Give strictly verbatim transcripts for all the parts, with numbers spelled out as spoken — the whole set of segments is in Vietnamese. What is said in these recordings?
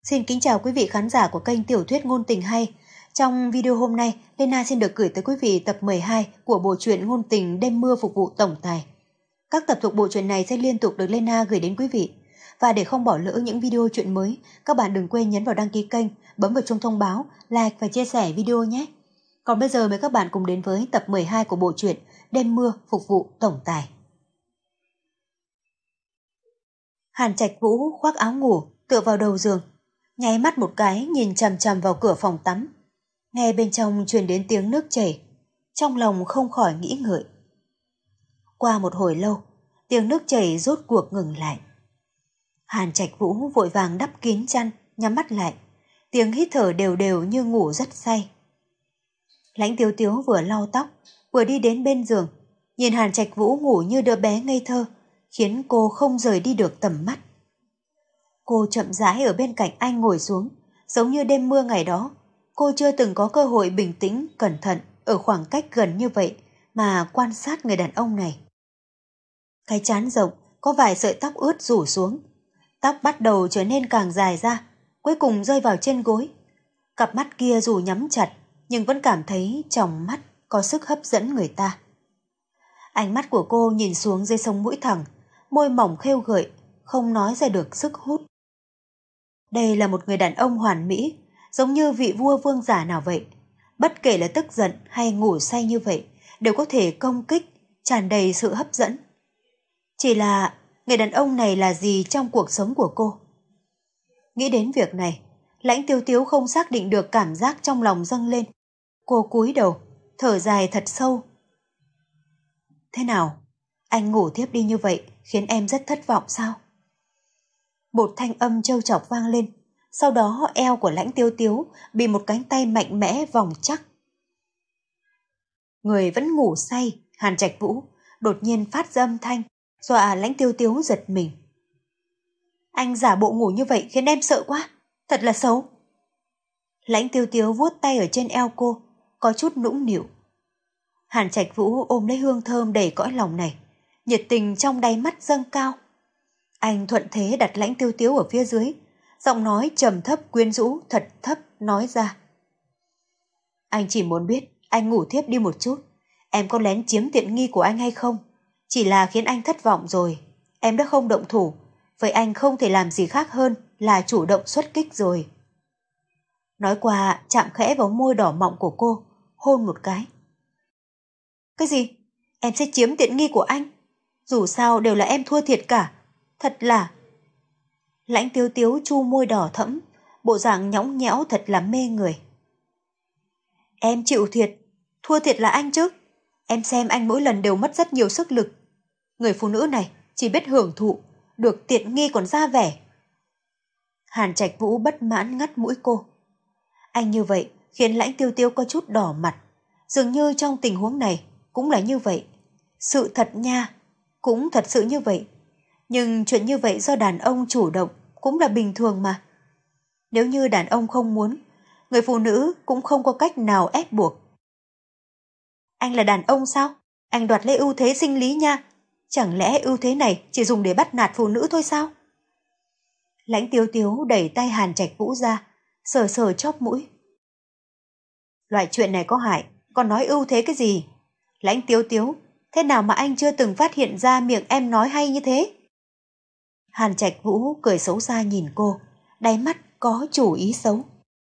Xin kính chào quý vị khán giả của kênh Tiểu thuyết ngôn tình hay. Trong video hôm nay, Lena xin được gửi tới quý vị tập mười hai của bộ truyện ngôn tình Đêm mưa phục vụ tổng tài. Các tập thuộc bộ truyện này sẽ liên tục được Lena gửi đến quý vị. Và để không bỏ lỡ những video truyện mới, các bạn đừng quên nhấn vào đăng ký kênh, bấm vào chuông thông báo, like và chia sẻ video nhé. Còn bây giờ mời các bạn cùng đến với tập mười hai của bộ truyện Đêm mưa phục vụ tổng tài. Hàn Trạch Vũ khoác áo ngủ, tựa vào đầu giường, nháy mắt một cái nhìn chằm chằm vào cửa phòng tắm. Nghe bên trong truyền đến tiếng nước chảy, trong lòng không khỏi nghĩ ngợi. Qua một hồi lâu, tiếng nước chảy rốt cuộc ngừng lại. Hàn Trạch Vũ vội vàng đắp kín chăn, nhắm mắt lại, tiếng hít thở đều đều như ngủ rất say. Lãnh Tiếu Tiếu vừa lau tóc, vừa đi đến bên giường, nhìn Hàn Trạch Vũ ngủ như đứa bé ngây thơ, khiến cô không rời đi được tầm mắt. Cô chậm rãi ở bên cạnh anh ngồi xuống, giống như đêm mưa ngày đó. Cô chưa từng có cơ hội bình tĩnh, cẩn thận, ở khoảng cách gần như vậy mà quan sát người đàn ông này. Cái trán rộng, có vài sợi tóc ướt rủ xuống. Tóc bắt đầu trở nên càng dài ra, cuối cùng rơi vào trên gối. Cặp mắt kia dù nhắm chặt, nhưng vẫn cảm thấy trong mắt có sức hấp dẫn người ta. Ánh mắt của cô nhìn xuống dưới sống mũi thẳng, môi mỏng khêu gợi, không nói ra được sức hút. Đây là một người đàn ông hoàn mỹ, giống như vị vua vương giả nào vậy. Bất kể là tức giận hay ngủ say như vậy, đều có thể công kích, tràn đầy sự hấp dẫn. Chỉ là người đàn ông này là gì trong cuộc sống của cô? Nghĩ đến việc này, Lãnh Tiếu Tiếu không xác định được cảm giác trong lòng dâng lên. Cô cúi đầu, thở dài thật sâu. Thế nào? Anh ngủ tiếp đi như vậy khiến em rất thất vọng sao? Một thanh âm trêu chọc vang lên, sau đó eo của Lãnh Tiếu Tiếu bị một cánh tay mạnh mẽ vòng chắc. Người vẫn ngủ say, Hàn Trạch Vũ đột nhiên phát ra âm thanh, dọa Lãnh Tiếu Tiếu giật mình. Anh giả bộ ngủ như vậy khiến em sợ quá, thật là xấu. Lãnh Tiếu Tiếu vuốt tay ở trên eo cô, có chút nũng nịu. Hàn Trạch Vũ ôm lấy hương thơm đầy cõi lòng này, nhiệt tình trong đáy mắt dâng cao. Anh thuận thế đặt Lãnh Tiếu Tiếu ở phía dưới, giọng nói trầm thấp quyến rũ thật thấp nói ra. Anh chỉ muốn biết anh ngủ thiếp đi một chút, em có lén chiếm tiện nghi của anh hay không? Chỉ là khiến anh thất vọng rồi, em đã không động thủ, vậy anh không thể làm gì khác hơn là chủ động xuất kích rồi. Nói qua chạm khẽ vào môi đỏ mọng của cô, hôn một cái. Cái gì? Em sẽ chiếm tiện nghi của anh? Dù sao đều là em thua thiệt cả, thật là... Lãnh Tiếu Tiếu chu môi đỏ thẫm, bộ dạng nhõng nhẽo thật là mê người. Em chịu thiệt, thua thiệt là anh chứ. Em xem anh mỗi lần đều mất rất nhiều sức lực. Người phụ nữ này chỉ biết hưởng thụ, được tiện nghi còn ra vẻ. Hàn Trạch Vũ bất mãn ngắt mũi cô. Anh như vậy khiến Lãnh Tiêu Tiêu có chút đỏ mặt. Dường như trong tình huống này cũng là như vậy. Sự thật nha, cũng thật sự như vậy. Nhưng chuyện như vậy do đàn ông chủ động cũng là bình thường mà. Nếu như đàn ông không muốn, người phụ nữ cũng không có cách nào ép buộc. Anh là đàn ông sao? Anh đoạt lấy ưu thế sinh lý nha. Chẳng lẽ ưu thế này chỉ dùng để bắt nạt phụ nữ thôi sao? Lãnh Tiếu Tiếu đẩy tay Hàn Trạch Vũ ra, sờ sờ chóp mũi. Loại chuyện này có hại, còn nói ưu thế cái gì? Lãnh Tiếu Tiếu, thế nào mà anh chưa từng phát hiện ra miệng em nói hay như thế? Hàn Trạch Vũ cười xấu xa nhìn cô, đáy mắt có chủ ý xấu.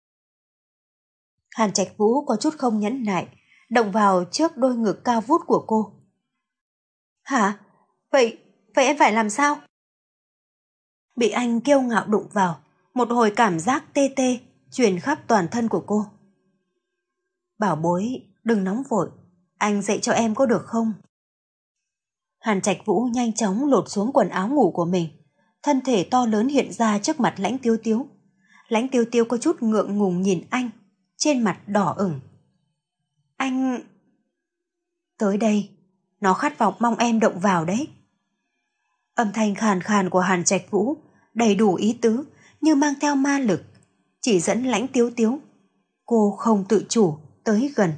Hàn Trạch Vũ có chút không nhẫn nại, động vào trước đôi ngực cao vút của cô. Hả? Vậy, vậy em phải làm sao? Bị anh kiêu ngạo đụng vào, một hồi cảm giác tê tê truyền khắp toàn thân của cô. Bảo bối, đừng nóng vội, anh dạy cho em có được không? Hàn Trạch Vũ nhanh chóng lột xuống quần áo ngủ của mình, thân thể to lớn hiện ra trước mặt Lãnh Tiếu Tiếu. Lãnh Tiếu Tiếu có chút ngượng ngùng nhìn anh, trên mặt đỏ ửng. Anh... Tới đây, nó khát vọng mong em động vào đấy. Âm thanh khàn khàn của Hàn Trạch Vũ đầy đủ ý tứ như mang theo ma lực, chỉ dẫn Lãnh Tiếu Tiếu. Cô không tự chủ tới gần.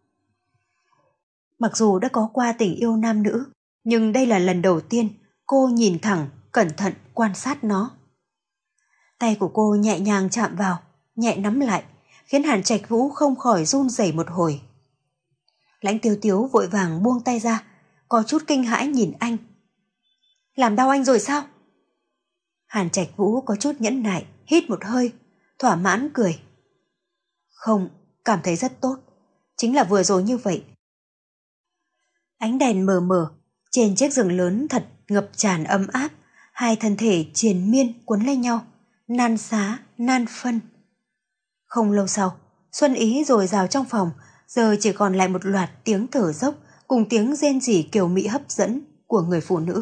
Mặc dù đã có qua tình yêu nam nữ, nhưng đây là lần đầu tiên cô nhìn thẳng, cẩn thận quan sát nó. Tay của cô nhẹ nhàng chạm vào, nhẹ nắm lại, khiến Hàn Trạch Vũ không khỏi run rẩy một hồi. Lãnh Tiêu Tiếu vội vàng buông tay ra, có chút kinh hãi nhìn anh. Làm đau anh rồi sao? Hàn Trạch Vũ có chút nhẫn nại, hít một hơi, thỏa mãn cười. Không, cảm thấy rất tốt, chính là vừa rồi như vậy. Ánh đèn mờ mờ, trên chiếc giường lớn thật ngập tràn ấm áp, hai thân thể triền miên cuốn lấy nhau, nan xá, nan phân. Không lâu sau, xuân ý dồi dào trong phòng, giờ chỉ còn lại một loạt tiếng thở dốc cùng tiếng rên rỉ kiều mị hấp dẫn của người phụ nữ.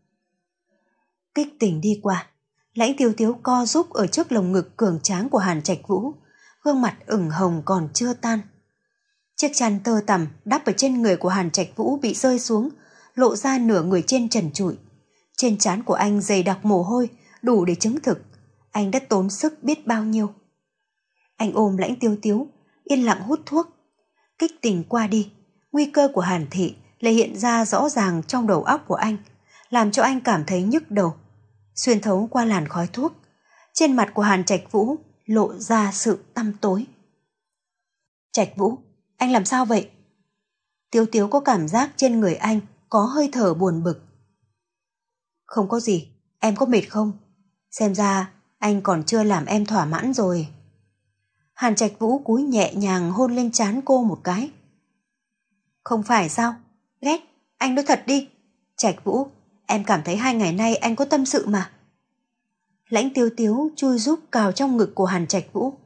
Kích tình đi qua, Lãnh Tiêu Tiếu co rúm ở trước lồng ngực cường tráng của Hàn Trạch Vũ, gương mặt ửng hồng còn chưa tan. Chiếc chăn tơ tằm đắp ở trên người của Hàn Trạch Vũ bị rơi xuống, lộ ra nửa người trên trần trụi. Trên trán của anh dày đặc mồ hôi, đủ để chứng thực anh đã tốn sức biết bao nhiêu. Anh ôm Lãnh Tiêu Tiếu, yên lặng hút thuốc. Kích tình qua đi, nguy cơ của Hàn thị lại hiện ra rõ ràng trong đầu óc của anh, làm cho anh cảm thấy nhức đầu. Xuyên thấu qua làn khói thuốc, trên mặt của Hàn Trạch Vũ lộ ra sự tăm tối. Trạch Vũ, anh làm sao vậy? Tiếu Tiếu có cảm giác trên người anh có hơi thở buồn bực. Không có gì, em có mệt không? Xem ra anh còn chưa làm em thỏa mãn rồi. Hàn Trạch Vũ cúi nhẹ nhàng hôn lên trán cô một cái. Không phải sao? Ghét, anh nói thật đi. Trạch Vũ, em cảm thấy hai ngày nay anh có tâm sự mà. Lãnh Tiêu Tiếu chui giúp cào trong ngực của Hàn Trạch Vũ.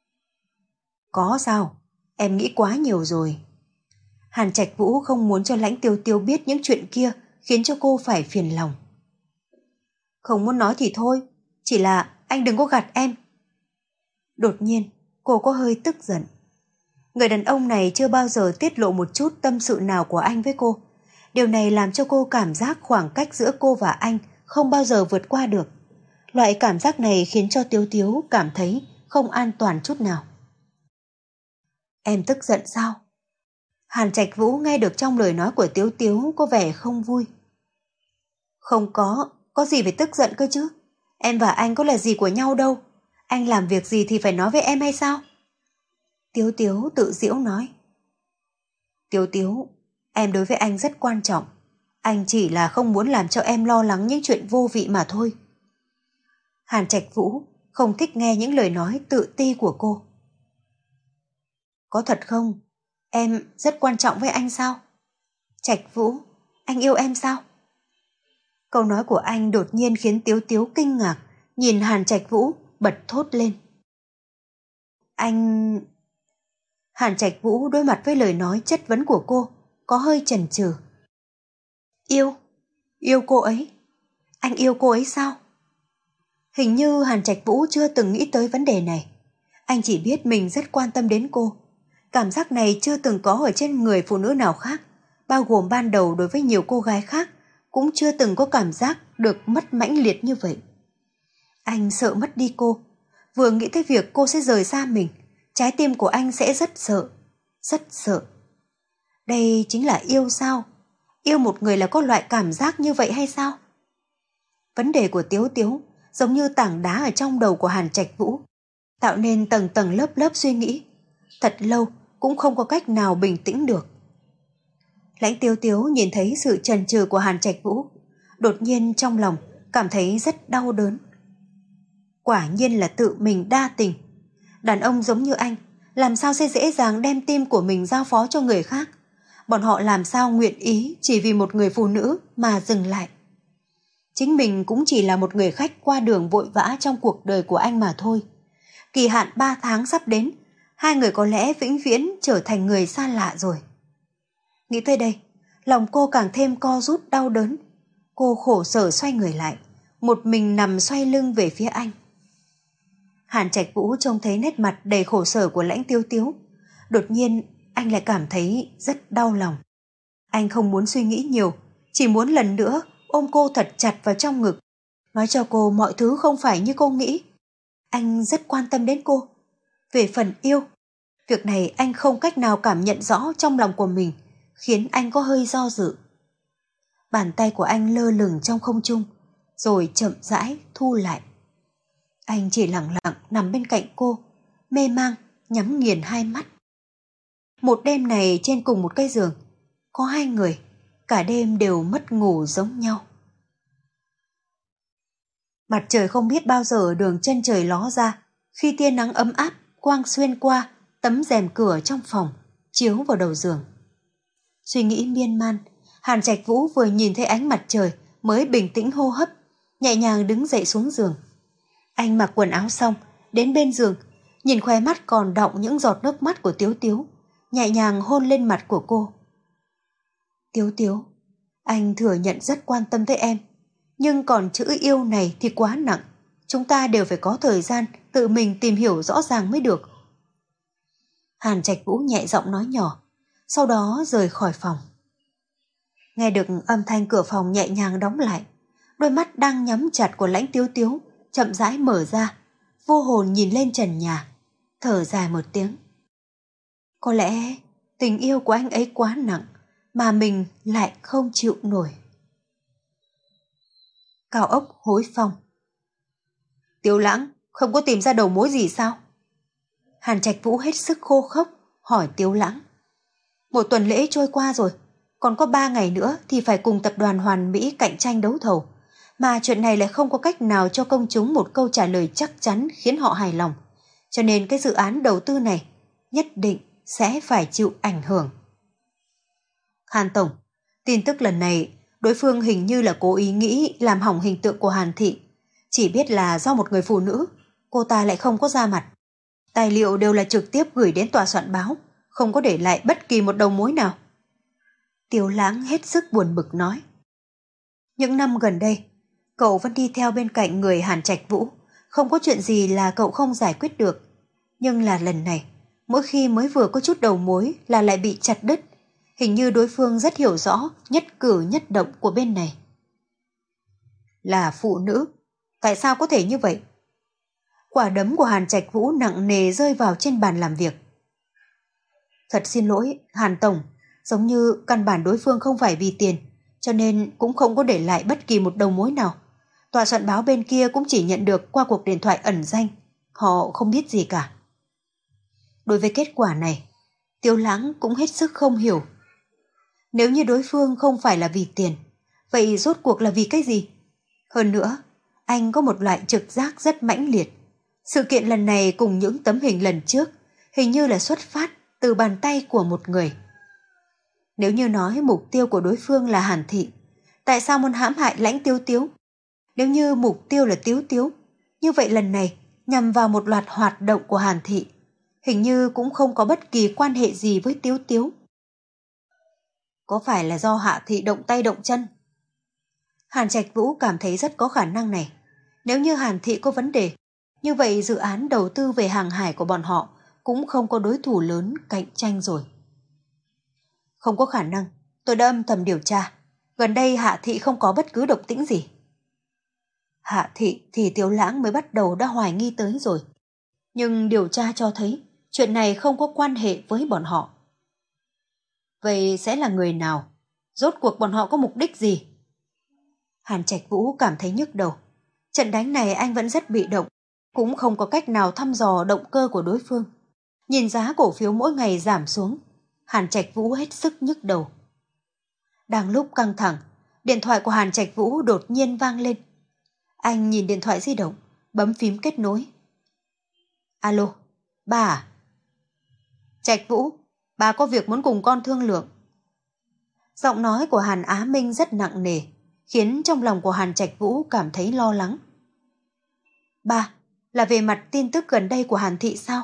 Có sao? Em nghĩ quá nhiều rồi. Hàn Trạch Vũ không muốn cho Lãnh Tiêu Tiếu biết những chuyện kia, khiến cho cô phải phiền lòng. Không muốn nói thì thôi, chỉ là anh đừng có gạt em. Đột nhiên, cô có hơi tức giận. Người đàn ông này chưa bao giờ tiết lộ một chút tâm sự nào của anh với cô. Điều này làm cho cô cảm giác khoảng cách giữa cô và anh không bao giờ vượt qua được. Loại cảm giác này khiến cho Tiếu Tiếu cảm thấy không an toàn chút nào. Em tức giận sao? Hàn Trạch Vũ nghe được trong lời nói của Tiếu Tiếu có vẻ không vui. Không có, có gì phải tức giận cơ chứ? Em và anh có là gì của nhau đâu. Anh làm việc gì thì phải nói với em hay sao? Tiếu Tiếu tự giễu nói. Tiếu Tiếu, em đối với anh rất quan trọng. Anh chỉ là không muốn làm cho em lo lắng những chuyện vô vị mà thôi. Hàn Trạch Vũ không thích nghe những lời nói tự ti của cô. Có thật không? Em rất quan trọng với anh sao? Trạch Vũ, anh yêu em sao? Câu nói của anh đột nhiên khiến Tiếu Tiếu kinh ngạc, nhìn Hàn Trạch Vũ bật thốt lên. Anh... Hàn Trạch Vũ đối mặt với lời nói chất vấn của cô, có hơi chần chừ. Yêu? Yêu cô ấy? Anh yêu cô ấy sao? Hình như Hàn Trạch Vũ chưa từng nghĩ tới vấn đề này. Anh chỉ biết mình rất quan tâm đến cô. Cảm giác này chưa từng có ở trên người phụ nữ nào khác, bao gồm ban đầu đối với nhiều cô gái khác, cũng chưa từng có cảm giác được mất mãnh liệt như vậy. Anh sợ mất đi cô. Vừa nghĩ tới việc cô sẽ rời xa mình, trái tim của anh sẽ rất sợ, rất sợ. Đây chính là yêu sao? Yêu một người là có loại cảm giác như vậy hay sao? Vấn đề của Tiếu Tiếu giống như tảng đá ở trong đầu của Hàn Trạch Vũ, tạo nên tầng tầng lớp lớp suy nghĩ. Thật lâu cũng không có cách nào bình tĩnh được. Lãnh Tiếu Tiếu nhìn thấy sự chần chừ của Hàn Trạch Vũ, đột nhiên trong lòng cảm thấy rất đau đớn. Quả nhiên là tự mình đa tình. Đàn ông giống như anh làm sao sẽ dễ dàng đem tim của mình giao phó cho người khác? Bọn họ làm sao nguyện ý chỉ vì một người phụ nữ mà dừng lại? Chính mình cũng chỉ là một người khách qua đường vội vã trong cuộc đời của anh mà thôi. Kỳ hạn ba tháng sắp đến, hai người có lẽ vĩnh viễn trở thành người xa lạ rồi. Nghĩ tới đây, lòng cô càng thêm co rút đau đớn. Cô khổ sở xoay người lại, một mình nằm xoay lưng về phía anh. Hàn Trạch Vũ trông thấy nét mặt đầy khổ sở của Lãnh Tiêu Tiếu. Đột nhiên anh lại cảm thấy rất đau lòng. Anh không muốn suy nghĩ nhiều, chỉ muốn lần nữa ôm cô thật chặt vào trong ngực, nói cho cô mọi thứ không phải như cô nghĩ. Anh rất quan tâm đến cô. Về phần yêu, việc này anh không cách nào cảm nhận rõ trong lòng của mình, khiến anh có hơi do dự. Bàn tay của anh lơ lửng trong không trung, rồi chậm rãi thu lại. Anh chỉ lặng lặng nằm bên cạnh cô, mê mang, nhắm nghiền hai mắt. Một đêm này trên cùng một cái giường, có hai người, cả đêm đều mất ngủ giống nhau. Mặt trời không biết bao giờ đường chân trời ló ra, khi tia nắng ấm áp quang xuyên qua tấm rèm cửa trong phòng, chiếu vào đầu giường. Suy nghĩ miên man, Hàn Trạch Vũ vừa nhìn thấy ánh mặt trời mới bình tĩnh hô hấp, nhẹ nhàng đứng dậy xuống giường. Anh mặc quần áo xong, đến bên giường, nhìn khóe mắt còn đọng những giọt nước mắt của Tiếu Tiếu, nhẹ nhàng hôn lên mặt của cô. Tiếu Tiếu, anh thừa nhận rất quan tâm tới em, nhưng còn chữ yêu này thì quá nặng, chúng ta đều phải có thời gian tự mình tìm hiểu rõ ràng mới được. Hàn Trạch Vũ nhẹ giọng nói nhỏ, sau đó rời khỏi phòng. Nghe được âm thanh cửa phòng nhẹ nhàng đóng lại, đôi mắt đang nhắm chặt của Lãnh Tiếu Tiếu chậm rãi mở ra, vô hồn nhìn lên trần nhà, thở dài một tiếng. Có lẽ tình yêu của anh ấy quá nặng, mà mình lại không chịu nổi. Cao ốc Hối Phong. Tiếu Lãng, không có tìm ra đầu mối gì sao? Hàn Trạch Vũ hết sức khô khốc, hỏi Tiếu Lãng. Một tuần lễ trôi qua rồi, còn có ba ngày nữa thì phải cùng tập đoàn Hoàn Mỹ cạnh tranh đấu thầu. Mà chuyện này lại không có cách nào cho công chúng một câu trả lời chắc chắn khiến họ hài lòng. Cho nên cái dự án đầu tư này nhất định sẽ phải chịu ảnh hưởng. Hàn Tổng, tin tức lần này đối phương hình như là cố ý nghĩ làm hỏng hình tượng của Hàn Thị. Chỉ biết là do một người phụ nữ, cô ta lại không có ra mặt. Tài liệu đều là trực tiếp gửi đến tòa soạn báo, không có để lại bất kỳ một đầu mối nào. Tiếu Lãng hết sức buồn bực nói. Những năm gần đây, cậu vẫn đi theo bên cạnh người Hàn Trạch Vũ, không có chuyện gì là cậu không giải quyết được. Nhưng là lần này, mỗi khi mới vừa có chút đầu mối là lại bị chặt đứt. Hình như đối phương rất hiểu rõ nhất cử nhất động của bên này. Là phụ nữ, tại sao có thể như vậy? Quả đấm của Hàn Trạch Vũ nặng nề rơi vào trên bàn làm việc. Thật xin lỗi, Hàn Tổng, giống như căn bản đối phương không phải vì tiền, cho nên cũng không có để lại bất kỳ một đầu mối nào. Tòa soạn báo bên kia cũng chỉ nhận được qua cuộc điện thoại ẩn danh, họ không biết gì cả. Đối với kết quả này, Tiếu Lãng cũng hết sức không hiểu. Nếu như đối phương không phải là vì tiền, vậy rốt cuộc là vì cái gì? Hơn nữa, anh có một loại trực giác rất mãnh liệt. Sự kiện lần này cùng những tấm hình lần trước hình như là xuất phát từ bàn tay của một người. Nếu như nói mục tiêu của đối phương là Hàn Thị, tại sao muốn hãm hại Lãnh Tiếu Tiếu? Nếu như mục tiêu là Tiếu Tiếu, như vậy lần này nhằm vào một loạt hoạt động của Hàn Thị, hình như cũng không có bất kỳ quan hệ gì với Tiếu Tiếu. Có phải là do Hạ Thị động tay động chân? Hàn Trạch Vũ cảm thấy rất có khả năng này. Nếu như Hàn Thị có vấn đề, như vậy dự án đầu tư về hàng hải của bọn họ cũng không có đối thủ lớn cạnh tranh rồi. Không có khả năng, tôi đã âm thầm điều tra. Gần đây Hạ Thị không có bất cứ động tĩnh gì. Hạ Thị thì Tiếu Lãng mới bắt đầu đã hoài nghi tới rồi. Nhưng điều tra cho thấy chuyện này không có quan hệ với bọn họ. Vậy sẽ là người nào? Rốt cuộc bọn họ có mục đích gì? Hàn Trạch Vũ cảm thấy nhức đầu. Trận đánh này anh vẫn rất bị động, cũng không có cách nào thăm dò động cơ của đối phương. Nhìn giá cổ phiếu mỗi ngày giảm xuống, Hàn Trạch Vũ hết sức nhức đầu. Đang lúc căng thẳng, điện thoại của Hàn Trạch Vũ đột nhiên vang lên. Anh nhìn điện thoại di động, bấm phím kết nối. Alo, ba à? Trạch Vũ, bà có việc muốn cùng con thương lượng. Giọng nói của Hàn Á Minh rất nặng nề, khiến trong lòng của Hàn Trạch Vũ cảm thấy lo lắng. Ba, là về mặt tin tức gần đây của Hàn Thị sao?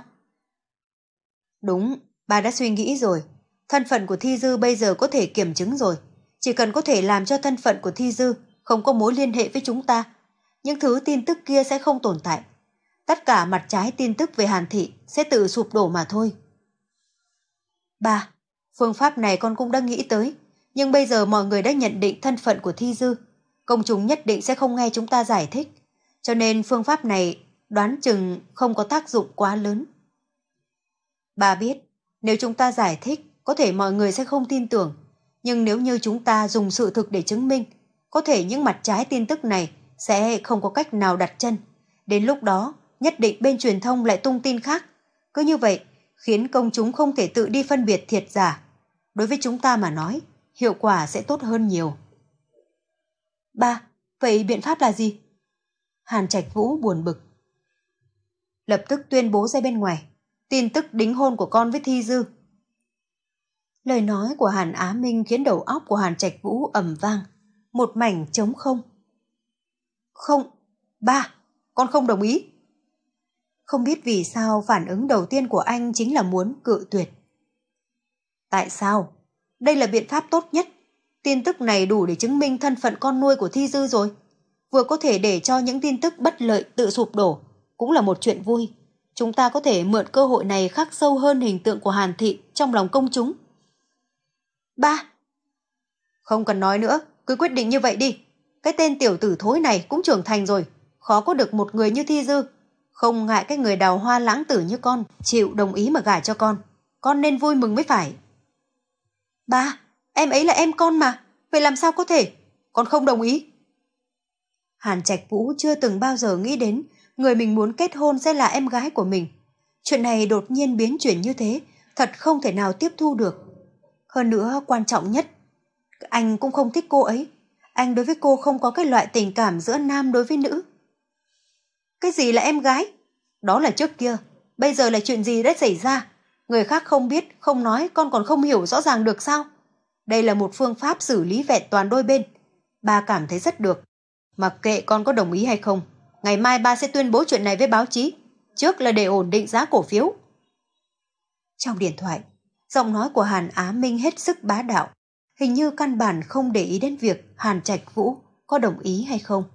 Đúng, bà đã suy nghĩ rồi. Thân phận của Thi Dư bây giờ có thể kiểm chứng rồi. Chỉ cần có thể làm cho thân phận của Thi Dư không có mối liên hệ với chúng ta, những thứ tin tức kia sẽ không tồn tại. Tất cả mặt trái tin tức về Hàn Thị sẽ tự sụp đổ mà thôi. Ba, phương pháp này con cũng đã nghĩ tới, nhưng bây giờ mọi người đã nhận định thân phận của Thi Dư, công chúng nhất định sẽ không nghe chúng ta giải thích, cho nên phương pháp này đoán chừng không có tác dụng quá lớn. Bà biết, nếu chúng ta giải thích, có thể mọi người sẽ không tin tưởng, nhưng nếu như chúng ta dùng sự thực để chứng minh, có thể những mặt trái tin tức này sẽ không có cách nào đặt chân, Đến lúc đó, nhất định bên truyền thông lại tung tin khác. Cứ như vậy, khiến công chúng không thể tự đi phân biệt thiệt giả. Đối với chúng ta mà nói, hiệu quả sẽ tốt hơn nhiều. Ba, vậy biện pháp là gì? Hàn Trạch Vũ buồn bực. Lập tức tuyên bố ra bên ngoài, tin tức đính hôn của con với Thi Dư. Lời nói của Hàn Á Minh khiến đầu óc của Hàn Trạch Vũ ầm vang, một mảnh trống không. Không, ba, con không đồng ý. Không biết vì sao phản ứng đầu tiên của anh chính là muốn cự tuyệt. Tại sao? Đây là biện pháp tốt nhất. Tin tức này đủ để chứng minh thân phận con nuôi của Thi Dư rồi. Vừa có thể để cho những tin tức bất lợi tự sụp đổ, cũng là một chuyện vui. Chúng ta có thể mượn cơ hội này khắc sâu hơn hình tượng của Hàn Thị trong lòng công chúng. Ba! Không cần nói nữa, cứ quyết định như vậy đi. Cái tên tiểu tử thối này cũng trưởng thành rồi, khó có được một người như Thi Dư. Không ngại cái người đào hoa lãng tử như con chịu đồng ý mà gả cho con. Con nên vui mừng mới phải. Ba! Em ấy là em con mà, vậy làm sao có thể? Con không đồng ý. Hàn Trạch Vũ chưa từng bao giờ nghĩ đến người mình muốn kết hôn sẽ là em gái của mình. Chuyện này đột nhiên biến chuyển như thế, thật không thể nào tiếp thu được. Hơn nữa, quan trọng nhất, anh cũng không thích cô ấy. Anh đối với cô không có cái loại tình cảm giữa nam đối với nữ. Cái gì là em gái? Đó là trước kia, bây giờ là chuyện gì đã xảy ra? Người khác không biết, không nói, con còn không hiểu rõ ràng được sao? Đây là một phương pháp xử lý vẹn toàn đôi bên. Ba cảm thấy rất được. Mặc kệ con có đồng ý hay không, ngày mai ba sẽ tuyên bố chuyện này với báo chí. Trước là để ổn định giá cổ phiếu. Trong điện thoại, giọng nói của Hàn Á Minh hết sức bá đạo. Hình như căn bản không để ý đến việc Hàn Trạch Vũ có đồng ý hay không.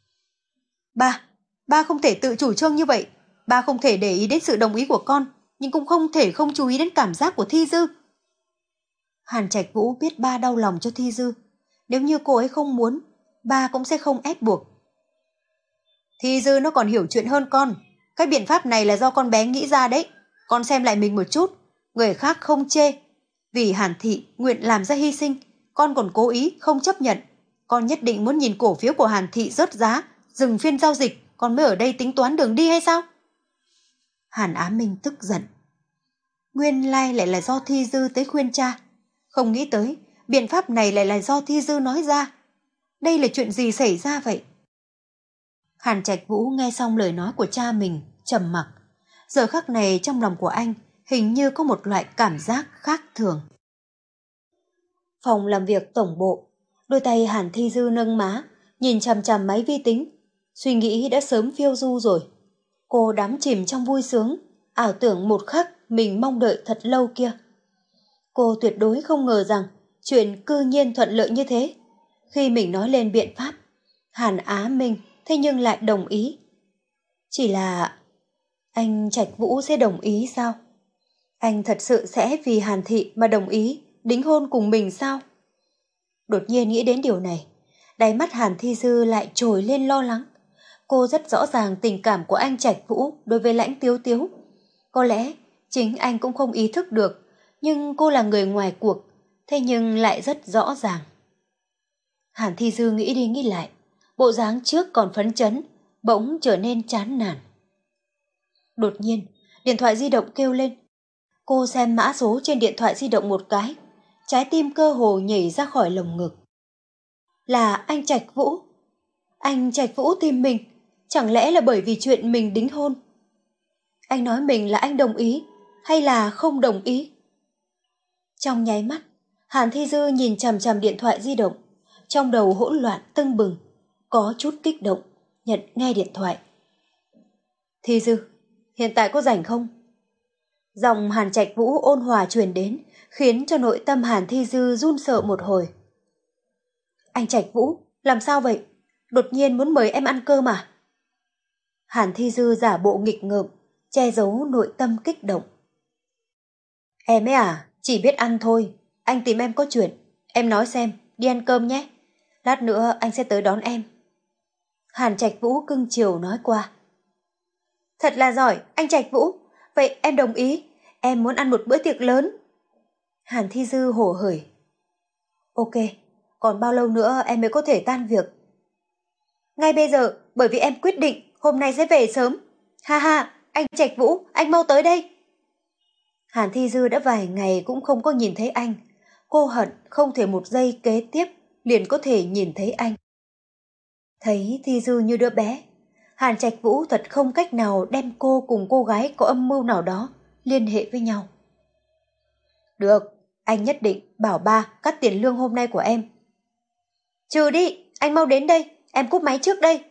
Ba, ba không thể tự chủ trương như vậy. Ba không thể để ý đến sự đồng ý của con, nhưng cũng không thể không chú ý đến cảm giác của Thi Dư. Hàn Trạch Vũ biết ba đau lòng cho Thi Dư. Nếu như cô ấy không muốn, ba cũng sẽ không ép buộc. Thi Dư nó còn hiểu chuyện hơn con. Cái biện pháp này là do con bé nghĩ ra đấy. Con xem lại mình một chút. Người khác không chê. Vì Hàn Thị nguyện làm ra hy sinh, con còn cố ý không chấp nhận. Con nhất định muốn nhìn cổ phiếu của Hàn Thị rớt giá, dừng phiên giao dịch, con mới ở đây tính toán đường đi hay sao? Hàn Á Minh tức giận. Nguyên lai lại là do Thi Dư tới khuyên cha. Không nghĩ tới, biện pháp này lại là do Thi Dư nói ra. Đây là chuyện gì xảy ra vậy? Hàn Trạch Vũ nghe xong lời nói của cha mình, trầm mặc. Giờ khắc này trong lòng của anh hình như có một loại cảm giác khác thường. Phòng làm việc tổng bộ, đôi tay Hàn Thi Dư nâng má, nhìn chằm chằm máy vi tính. Suy nghĩ đã sớm phiêu du rồi. Cô đắm chìm trong vui sướng, ảo tưởng một khắc mình mong đợi thật lâu kia. Cô tuyệt đối không ngờ rằng chuyện cư nhiên thuận lợi như thế. Khi mình nói lên biện pháp, Hàn Á Minh thế nhưng lại đồng ý. Chỉ là anh Trạch Vũ sẽ đồng ý sao? Anh thật sự sẽ vì Hàn Thị mà đồng ý đính hôn cùng mình sao? Đột nhiên nghĩ đến điều này, đáy mắt Hàn Thi Dư lại trồi lên lo lắng. Cô rất rõ ràng tình cảm của anh Trạch Vũ đối với Lãnh Tiếu Tiếu. Có lẽ chính anh cũng không ý thức được, nhưng cô là người ngoài cuộc, thế nhưng lại rất rõ ràng. Hàn Thi Dư nghĩ đi nghĩ lại, bộ dáng trước còn phấn chấn, bỗng trở nên chán nản. Đột nhiên, điện thoại di động kêu lên. Cô xem mã số trên điện thoại di động một cái, trái tim cơ hồ nhảy ra khỏi lồng ngực. Là anh Trạch Vũ. Anh Trạch Vũ tìm mình, chẳng lẽ là bởi vì chuyện mình đính hôn? Anh nói mình là anh đồng ý, hay là không đồng ý? Trong nháy mắt, Hàn Thi Dư nhìn chằm chằm điện thoại di động, trong đầu hỗn loạn tưng bừng, có chút kích động, nhận nghe điện thoại. Thi Dư, hiện tại có rảnh không? Giọng Hàn Trạch Vũ ôn hòa truyền đến, khiến cho nội tâm Hàn Thi Dư run sợ một hồi. Anh Trạch Vũ, làm sao vậy? Đột nhiên muốn mời em ăn cơm à? Hàn Thi Dư giả bộ nghịch ngợm, che giấu nội tâm kích động. Em ấy à, chỉ biết ăn thôi. Anh tìm em có chuyện. Em nói xem, đi ăn cơm nhé. Lát nữa anh sẽ tới đón em. Hàn Trạch Vũ cưng chiều nói qua. Thật là giỏi, anh Trạch Vũ. Vậy em đồng ý. Em muốn ăn một bữa tiệc lớn. Hàn Thi Dư hổ hởi. Ok, còn bao lâu nữa em mới có thể tan việc? Ngay bây giờ, bởi vì em quyết định hôm nay sẽ về sớm. Ha ha, anh Trạch Vũ, anh mau tới đây. Hàn Thi Dư đã vài ngày cũng không có nhìn thấy anh. Cô hận không thể một giây kế tiếp liền có thể nhìn thấy anh. Thấy Thi Dư như đứa bé, Hàn Trạch Vũ thật không cách nào đem cô cùng cô gái có âm mưu nào đó liên hệ với nhau. Được, anh nhất định bảo ba cắt tiền lương hôm nay của em. Trừ đi, anh mau đến đây, em cúp máy trước đây.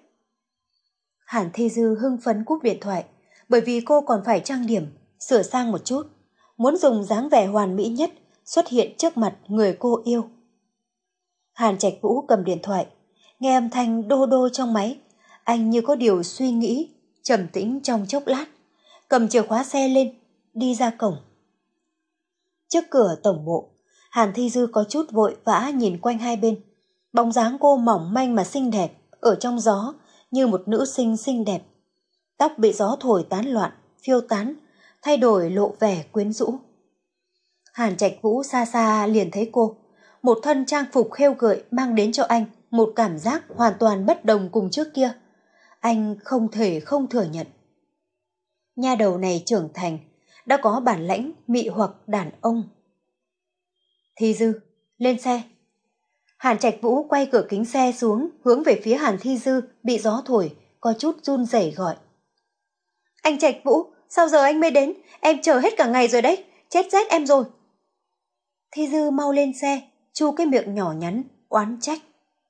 Hàn Thi Dư hưng phấn cúp điện thoại, bởi vì cô còn phải trang điểm, sửa sang một chút, muốn dùng dáng vẻ hoàn mỹ nhất xuất hiện trước mặt người cô yêu. Hàn Trạch Vũ cầm điện thoại, nghe âm thanh đô đô trong máy, anh như có điều suy nghĩ, trầm tĩnh trong chốc lát, cầm chìa khóa xe lên, đi ra cổng. Trước cửa tổng bộ, Hàn Thi Dư có chút vội vã nhìn quanh hai bên. Bóng dáng cô mỏng manh mà xinh đẹp, ở trong gió như một nữ sinh xinh đẹp. Tóc bị gió thổi tán loạn, phiêu tán, thay đổi lộ vẻ quyến rũ. Hàn Trạch Vũ xa xa liền thấy cô, một thân trang phục khêu gợi mang đến cho anh một cảm giác hoàn toàn bất đồng cùng trước kia. Anh không thể không thừa nhận. Nha đầu này trưởng thành, đã có bản lãnh mị hoặc đàn ông. Thi Dư, lên xe. Hàn Trạch Vũ quay cửa kính xe xuống, hướng về phía Hàn Thi Dư bị gió thổi, có chút run rẩy gọi. Anh Trạch Vũ, sao giờ anh mới đến? Em chờ hết cả ngày rồi đấy, chết rét em rồi. Thi Dư mau lên xe, chu cái miệng nhỏ nhắn, oán trách.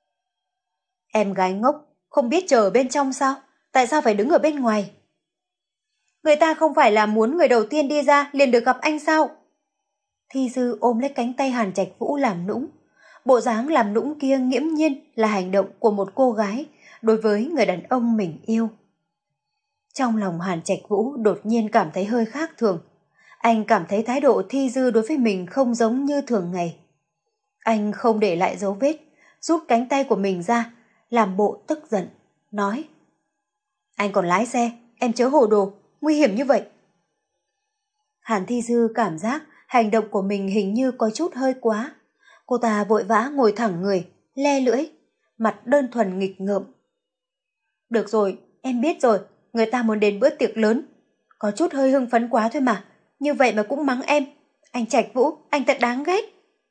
Em gái ngốc, không biết chờ bên trong sao? Tại sao phải đứng ở bên ngoài? Người ta không phải là muốn người đầu tiên đi ra liền được gặp anh sao? Thi Dư ôm lấy cánh tay Hàn Trạch Vũ làm nũng. Bộ dáng làm nũng kia nghiễm nhiên là hành động của một cô gái đối với người đàn ông mình yêu. Trong lòng Hàn Trạch Vũ đột nhiên cảm thấy hơi khác thường. Anh cảm thấy thái độ Thi Dư đối với mình không giống như thường ngày. Anh không để lại dấu vết, rút cánh tay của mình ra, làm bộ tức giận, nói. Anh còn lái xe, em chớ hồ đồ, nguy hiểm như vậy. Hàn Thi Dư cảm giác hành động của mình hình như có chút hơi quá. Cô ta vội vã ngồi thẳng người, le lưỡi, mặt đơn thuần nghịch ngợm. Được rồi, em biết rồi, người ta muốn đến bữa tiệc lớn. Có chút hơi hưng phấn quá thôi mà, như vậy mà cũng mắng em. Anh Trạch Vũ, anh thật đáng ghét.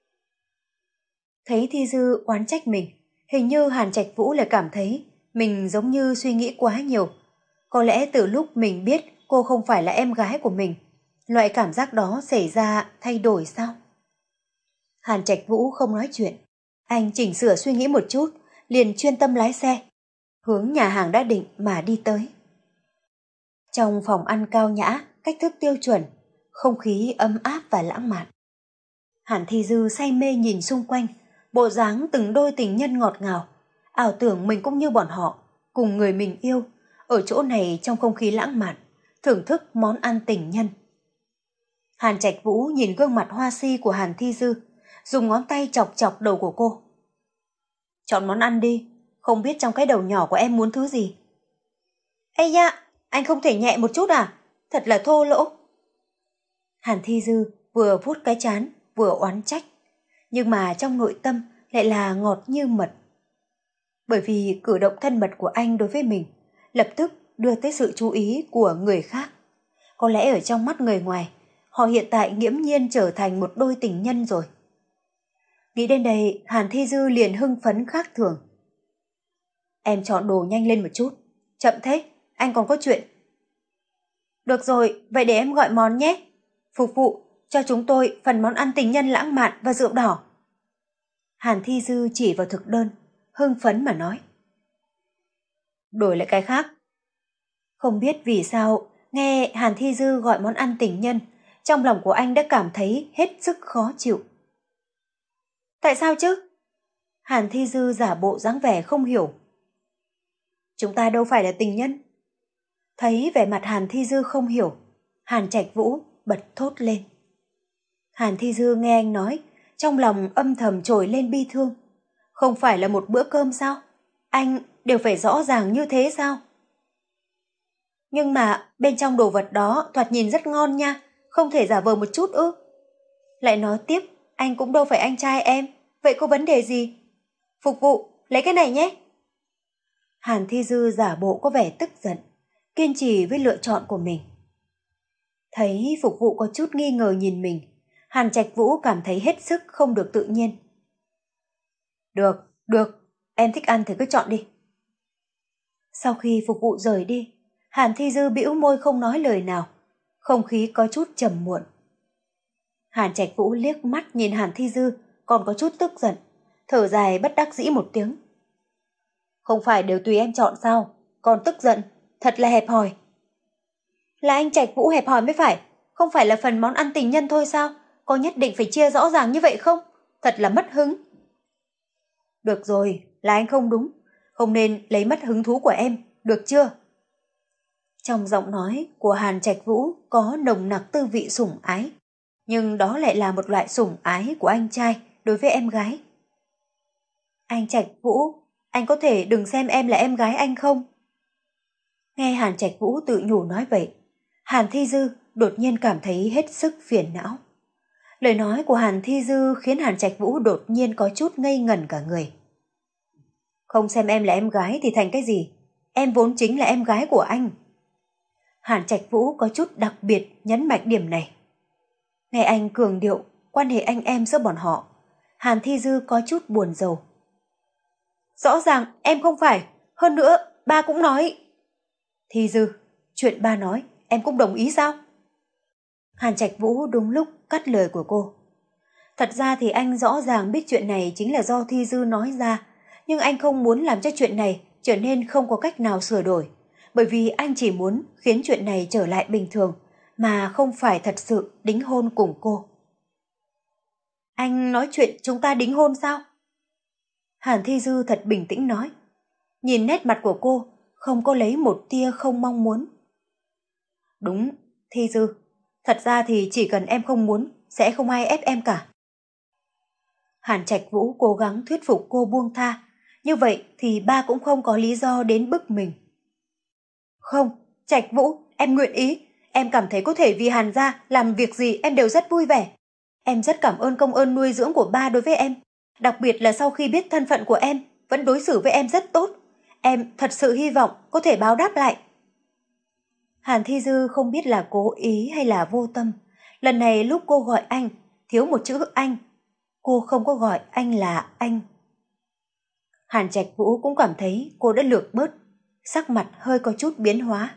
Thấy Thi Dư oán trách mình, hình như Hàn Trạch Vũ lại cảm thấy mình giống như suy nghĩ quá nhiều. Có lẽ từ lúc mình biết cô không phải là em gái của mình, loại cảm giác đó xảy ra thay đổi sao? Hàn Trạch Vũ không nói chuyện. Anh chỉnh sửa suy nghĩ một chút, liền chuyên tâm lái xe, hướng nhà hàng đã định mà đi tới. Trong phòng ăn cao nhã, cách thức tiêu chuẩn, không khí ấm áp và lãng mạn. Hàn Thi Dư say mê nhìn xung quanh, bộ dáng từng đôi tình nhân ngọt ngào, ảo tưởng mình cũng như bọn họ, cùng người mình yêu, ở chỗ này trong không khí lãng mạn, thưởng thức món ăn tình nhân. Hàn Trạch Vũ nhìn gương mặt hoa si của Hàn Thi Dư, dùng ngón tay chọc chọc đầu của cô. Chọn món ăn đi, không biết trong cái đầu nhỏ của em muốn thứ gì. Ây da, anh không thể nhẹ một chút à? Thật là thô lỗ. Hàn Thi Dư vừa vuốt cái trán, vừa oán trách, nhưng mà trong nội tâm lại là ngọt như mật. Bởi vì cử động thân mật của anh đối với mình lập tức đưa tới sự chú ý của người khác. Có lẽ ở trong mắt người ngoài, họ hiện tại nghiễm nhiên trở thành một đôi tình nhân rồi. Nghĩ đến đây, Hàn Thi Dư liền hưng phấn khác thường. Em chọn đồ nhanh lên một chút. Chậm thế, anh còn có chuyện. Được rồi, vậy để em gọi món nhé. Phục vụ cho chúng tôi phần món ăn tình nhân lãng mạn và rượu đỏ. Hàn Thi Dư chỉ vào thực đơn, hưng phấn mà nói. Đổi lại cái khác. Không biết vì sao, nghe Hàn Thi Dư gọi món ăn tình nhân, trong lòng của anh đã cảm thấy hết sức khó chịu. Tại sao chứ? Hàn Thi Dư giả bộ dáng vẻ không hiểu. Chúng ta đâu phải là tình nhân. Thấy vẻ mặt Hàn Thi Dư không hiểu, Hàn Trạch Vũ bật thốt lên. Hàn Thi Dư nghe anh nói, trong lòng âm thầm trồi lên bi thương. Không phải là một bữa cơm sao? Anh đều phải rõ ràng như thế sao? Nhưng mà bên trong đồ vật đó thoạt nhìn rất ngon nha, không thể giả vờ một chút ư? Lại nói tiếp, anh cũng đâu phải anh trai em, vậy có vấn đề gì? Phục vụ, lấy cái này nhé. Hàn Thi Dư giả bộ có vẻ tức giận, kiên trì với lựa chọn của mình. Thấy phục vụ có chút nghi ngờ nhìn mình, Hàn Trạch Vũ cảm thấy hết sức không được tự nhiên. Được, được, em thích ăn thì cứ chọn đi. Sau khi phục vụ rời đi, Hàn Thi Dư bĩu môi không nói lời nào, không khí có chút trầm muộn. Hàn Trạch Vũ liếc mắt nhìn Hàn Thi Dư, còn có chút tức giận, thở dài bất đắc dĩ một tiếng. Không phải đều tùy em chọn sao, còn tức giận, thật là hẹp hòi. Là anh Trạch Vũ hẹp hòi mới phải, không phải là phần món ăn tình nhân thôi sao, có nhất định phải chia rõ ràng như vậy không? Thật là mất hứng. Được rồi, là anh không đúng, không nên lấy mất hứng thú của em, được chưa? Trong giọng nói của Hàn Trạch Vũ có nồng nặc tư vị sủng ái, nhưng đó lại là một loại sủng ái của anh trai đối với em gái. Anh Trạch Vũ, anh có thể đừng xem em là em gái anh không? Nghe Hàn Trạch Vũ tự nhủ nói vậy, Hàn Thi Dư đột nhiên cảm thấy hết sức phiền não. Lời nói của Hàn Thi Dư khiến Hàn Trạch Vũ đột nhiên có chút ngây ngẩn cả người. Không xem em là em gái thì thành cái gì? Em vốn chính là em gái của anh. Hàn Trạch Vũ có chút đặc biệt nhấn mạnh điểm này. Nghe anh cường điệu quan hệ anh em giữa bọn họ, Hàn Thi Dư có chút buồn rầu. Rõ ràng em không phải, hơn nữa ba cũng nói. Thi Dư, chuyện ba nói em cũng đồng ý sao? Hàn Trạch Vũ đúng lúc cắt lời của cô. Thật ra thì anh rõ ràng biết chuyện này chính là do Thi Dư nói ra, nhưng anh không muốn làm cho chuyện này trở nên không có cách nào sửa đổi, bởi vì anh chỉ muốn khiến chuyện này trở lại bình thường, mà không phải thật sự đính hôn cùng cô. Anh nói chuyện chúng ta đính hôn sao? Hàn Thi Dư thật bình tĩnh nói. Nhìn nét mặt của cô, không có lấy một tia không mong muốn. Đúng, Thi Dư, thật ra thì chỉ cần em không muốn, sẽ không ai ép em cả. Hàn Trạch Vũ cố gắng thuyết phục cô buông tha, như vậy thì ba cũng không có lý do đến bức mình. Không, Trạch Vũ, em nguyện ý, em cảm thấy có thể vì Hàn gia làm việc gì em đều rất vui vẻ. Em rất cảm ơn công ơn nuôi dưỡng của ba đối với em, đặc biệt là sau khi biết thân phận của em, vẫn đối xử với em rất tốt. Em thật sự hy vọng có thể báo đáp lại. Hàn Thi Dư không biết là cố ý hay là vô tâm. Lần này lúc cô gọi anh, thiếu một chữ anh. Cô không có gọi anh là anh. Hàn Trạch Vũ cũng cảm thấy cô đã lược bớt, sắc mặt hơi có chút biến hóa.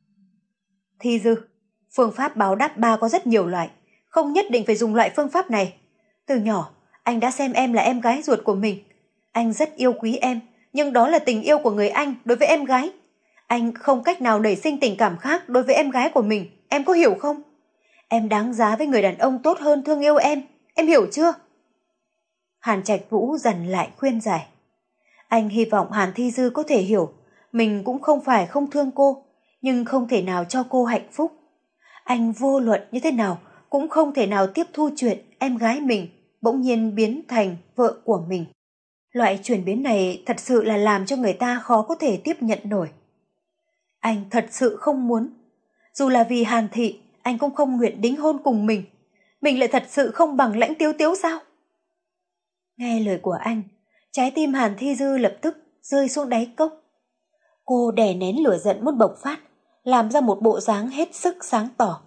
Thi Dư, phương pháp báo đáp ba có rất nhiều loại, không nhất định phải dùng loại phương pháp này. Từ nhỏ, anh đã xem em là em gái ruột của mình. Anh rất yêu quý em, nhưng đó là tình yêu của người anh đối với em gái. Anh không cách nào nảy sinh tình cảm khác đối với em gái của mình, em có hiểu không? Em đáng giá với người đàn ông tốt hơn thương yêu em, em hiểu chưa? Hàn Trạch Vũ dần lại khuyên giải. Anh hy vọng Hàn Thi Dư có thể hiểu, mình cũng không phải không thương cô, nhưng không thể nào cho cô hạnh phúc. Anh vô luận như thế nào cũng không thể nào tiếp thu chuyện em gái mình bỗng nhiên biến thành vợ của mình. Loại chuyển biến này thật sự là làm cho người ta khó có thể tiếp nhận nổi. Anh thật sự không muốn. Dù là vì Hàn Thị, anh cũng không nguyện đính hôn cùng mình. Mình lại thật sự không bằng Lãnh Tiếu Tiếu sao? Nghe lời của anh, trái tim Hàn Thi Dư lập tức rơi xuống đáy cốc. Cô đè nén lửa giận muốn bộc phát, làm ra một bộ dáng hết sức sáng tỏ.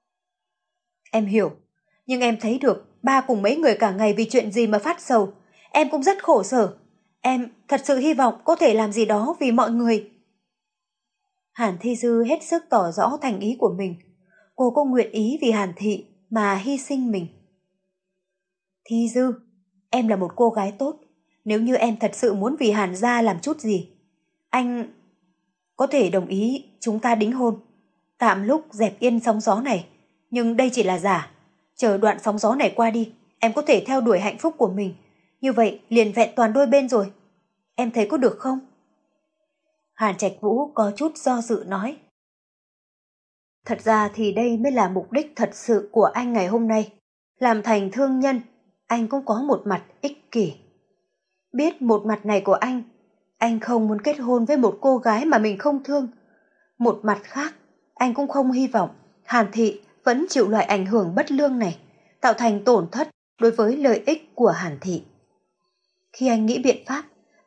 Em hiểu, nhưng em thấy được ba cùng mấy người cả ngày vì chuyện gì mà phát sầu. Em cũng rất khổ sở. Em thật sự hy vọng có thể làm gì đó vì mọi người. Hàn Thi Dư hết sức tỏ rõ thành ý của mình. Cô có nguyện ý vì Hàn Thị mà hy sinh mình. Thi Dư, em là một cô gái tốt. Nếu như em thật sự muốn vì Hàn gia làm chút gì, anh có thể đồng ý chúng ta đính hôn. Tạm lúc dẹp yên sóng gió này. Nhưng đây chỉ là giả. Chờ đoạn sóng gió này qua đi, em có thể theo đuổi hạnh phúc của mình. Như vậy liền vẹn toàn đôi bên rồi. Em thấy có được không? Hàn Trạch Vũ có chút do dự nói. Thật ra thì đây mới là mục đích thật sự của anh ngày hôm nay. Làm thành thương nhân, anh cũng có một mặt ích kỷ. Biết một mặt này của anh, anh không muốn kết hôn với một cô gái mà mình không thương. Một mặt khác, anh cũng không hy vọng Hàn Thị vẫn chịu loại ảnh hưởng bất lương này, tạo thành tổn thất đối với lợi ích của Hàn Thị. Khi anh nghĩ biện pháp,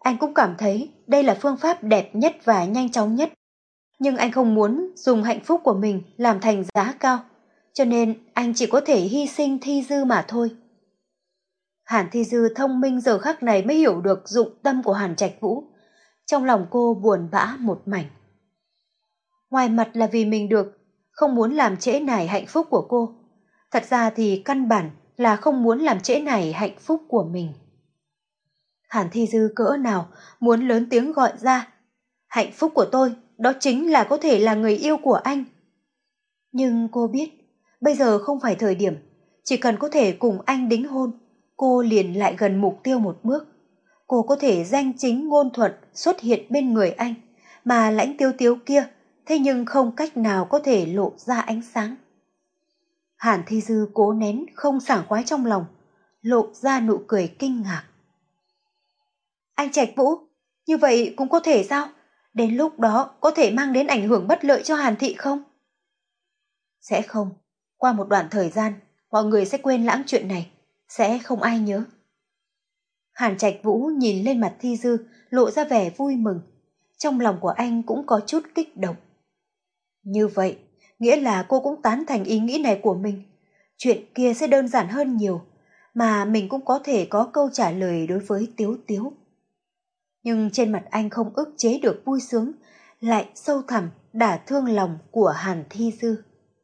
Anh cũng cảm thấy đây là phương pháp đẹp nhất và nhanh chóng nhất. Nhưng anh không muốn dùng hạnh phúc của mình làm thành giá cao, cho nên anh chỉ có thể hy sinh Thi Dư mà thôi. Hàn Thi Dư thông minh giờ khắc này mới hiểu được dụng tâm của Hàn Trạch Vũ. Trong lòng cô buồn bã một mảnh. Ngoài mặt là vì mình được, không muốn làm trễ nải hạnh phúc của cô. Thật ra thì căn bản là không muốn làm trễ nải hạnh phúc của mình. Hàn Thi Dư cỡ nào muốn lớn tiếng gọi ra, hạnh phúc của tôi đó chính là có thể là người yêu của anh. Nhưng cô biết, bây giờ không phải thời điểm, chỉ cần có thể cùng anh đính hôn, cô liền lại gần mục tiêu một bước. Cô có thể danh chính ngôn thuận xuất hiện bên người anh, mà Lãnh Tiếu Tiếu kia thế nhưng không cách nào có thể lộ ra ánh sáng. Hàn Thi Dư cố nén không sảng khoái trong lòng, lộ ra nụ cười kinh ngạc. Anh Trạch Vũ, như vậy cũng có thể sao? Đến lúc đó có thể mang đến ảnh hưởng bất lợi cho Hàn Thị không? Sẽ không. Qua một đoạn thời gian, mọi người sẽ quên lãng chuyện này, sẽ không ai nhớ. Hàn Trạch Vũ nhìn lên mặt Thi Dư, lộ ra vẻ vui mừng. Trong lòng của anh cũng có chút kích động. Như vậy, nghĩa là cô cũng tán thành ý nghĩ này của mình. Chuyện kia sẽ đơn giản hơn nhiều, mà mình cũng có thể có câu trả lời đối với Tiếu Tiếu. Nhưng trên mặt anh không ức chế được vui sướng, lại sâu thẳm đả thương lòng của Hàn Thi Dư.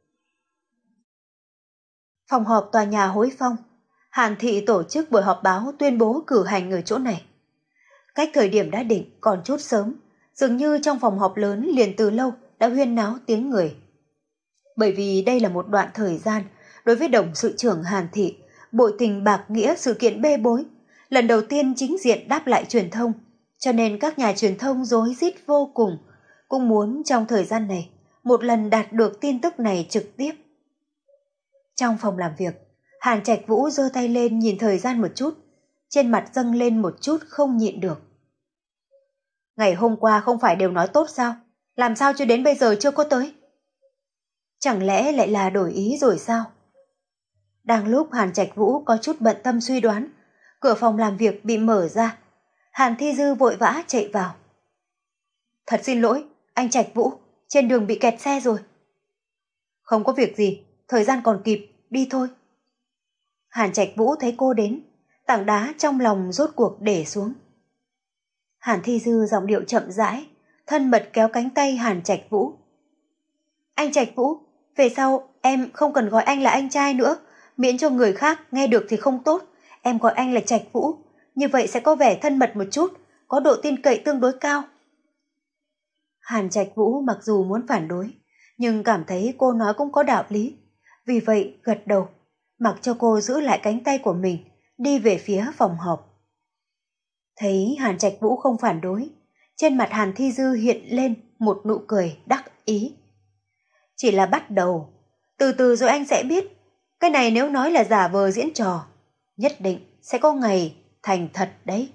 Phòng họp tòa nhà Hối Phong, Hàn Thị tổ chức buổi họp báo tuyên bố cử hành ở chỗ này. Cách thời điểm đã định còn chút sớm, dường như trong phòng họp lớn liền từ lâu đã huyên náo tiếng người. Bởi vì đây là một đoạn thời gian đối với đồng sự trưởng Hàn Thị, bội tình bạc nghĩa sự kiện bê bối, lần đầu tiên chính diện đáp lại truyền thông, cho nên các nhà truyền thông rối rít vô cùng, cũng muốn trong thời gian này một lần đạt được tin tức này trực tiếp. Trong phòng làm việc, Hàn Trạch Vũ giơ tay lên nhìn thời gian một chút, trên mặt dâng lên một chút không nhịn được. Ngày hôm qua không phải đều nói tốt sao? Làm sao cho đến bây giờ chưa có tới? Chẳng lẽ lại là đổi ý rồi sao? Đang lúc Hàn Trạch Vũ có chút bận tâm suy đoán, cửa phòng làm việc bị mở ra. Hàn Thi Dư vội vã chạy vào. Thật xin lỗi, anh Trạch Vũ, trên đường bị kẹt xe rồi. Không có việc gì, thời gian còn kịp, đi thôi. Hàn Trạch Vũ thấy cô đến, tảng đá trong lòng rốt cuộc để xuống. Hàn Thi Dư giọng điệu chậm rãi, thân mật kéo cánh tay Hàn Trạch Vũ. Anh Trạch Vũ, về sau em không cần gọi anh là anh trai nữa, miễn cho người khác nghe được thì không tốt. Em gọi anh là Trạch Vũ, như vậy sẽ có vẻ thân mật một chút, có độ tin cậy tương đối cao. Hàn Trạch Vũ mặc dù muốn phản đối, nhưng cảm thấy cô nói cũng có đạo lý. Vì vậy gật đầu, mặc cho cô giữ lại cánh tay của mình, đi về phía phòng họp. Thấy Hàn Trạch Vũ không phản đối, trên mặt Hàn Thi Dư hiện lên một nụ cười đắc ý. Chỉ là bắt đầu, từ từ rồi anh sẽ biết, cái này nếu nói là giả vờ diễn trò, nhất định sẽ có ngày thành thật đấy.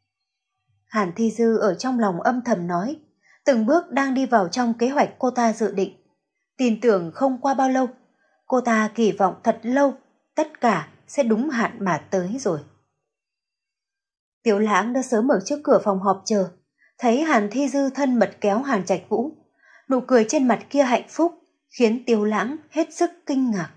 Hàn Thi Dư ở trong lòng âm thầm nói, từng bước đang đi vào trong kế hoạch cô ta dự định. Tin tưởng không qua bao lâu, cô ta kỳ vọng thật lâu, tất cả sẽ đúng hạn mà tới rồi. Tiểu Lãng đã sớm ở trước cửa phòng họp chờ, thấy Hàn Thi Dư thân mật kéo Hàn Trạch Vũ, nụ cười trên mặt kia hạnh phúc, khiến Tiểu Lãng hết sức kinh ngạc.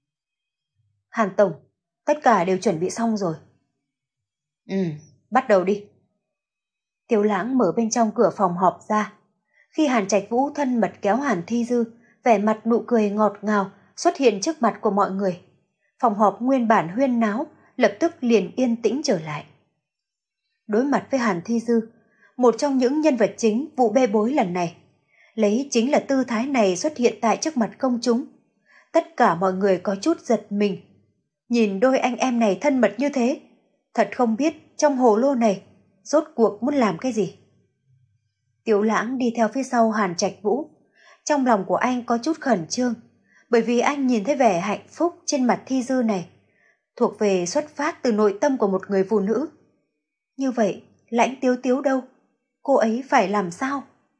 Hàn Tổng, tất cả đều chuẩn bị xong rồi. Ừ, bắt đầu đi. Tiểu Lãng mở bên trong cửa phòng họp ra. Khi Hàn Trạch Vũ thân mật kéo Hàn Thi Dư, vẻ mặt nụ cười ngọt ngào xuất hiện trước mặt của mọi người. Phòng họp nguyên bản huyên náo, lập tức liền yên tĩnh trở lại. Đối mặt với Hàn Thi Dư, một trong những nhân vật chính vụ bê bối lần này, lấy chính là tư thái này xuất hiện tại trước mặt công chúng. Tất cả mọi người có chút giật mình. Nhìn đôi anh em này thân mật như thế, thật không biết trong hồ lô này rốt cuộc muốn làm cái gì. Tiểu Lãng đi theo phía sau Hàn Trạch Vũ. Trong lòng của anh có chút khẩn trương, bởi vì anh nhìn thấy vẻ hạnh phúc trên mặt Thi Dư này, thuộc về xuất phát từ nội tâm của một người phụ nữ. Như vậy, Lãnh Tiếu Tiếu đâu? Cô ấy phải làm sao?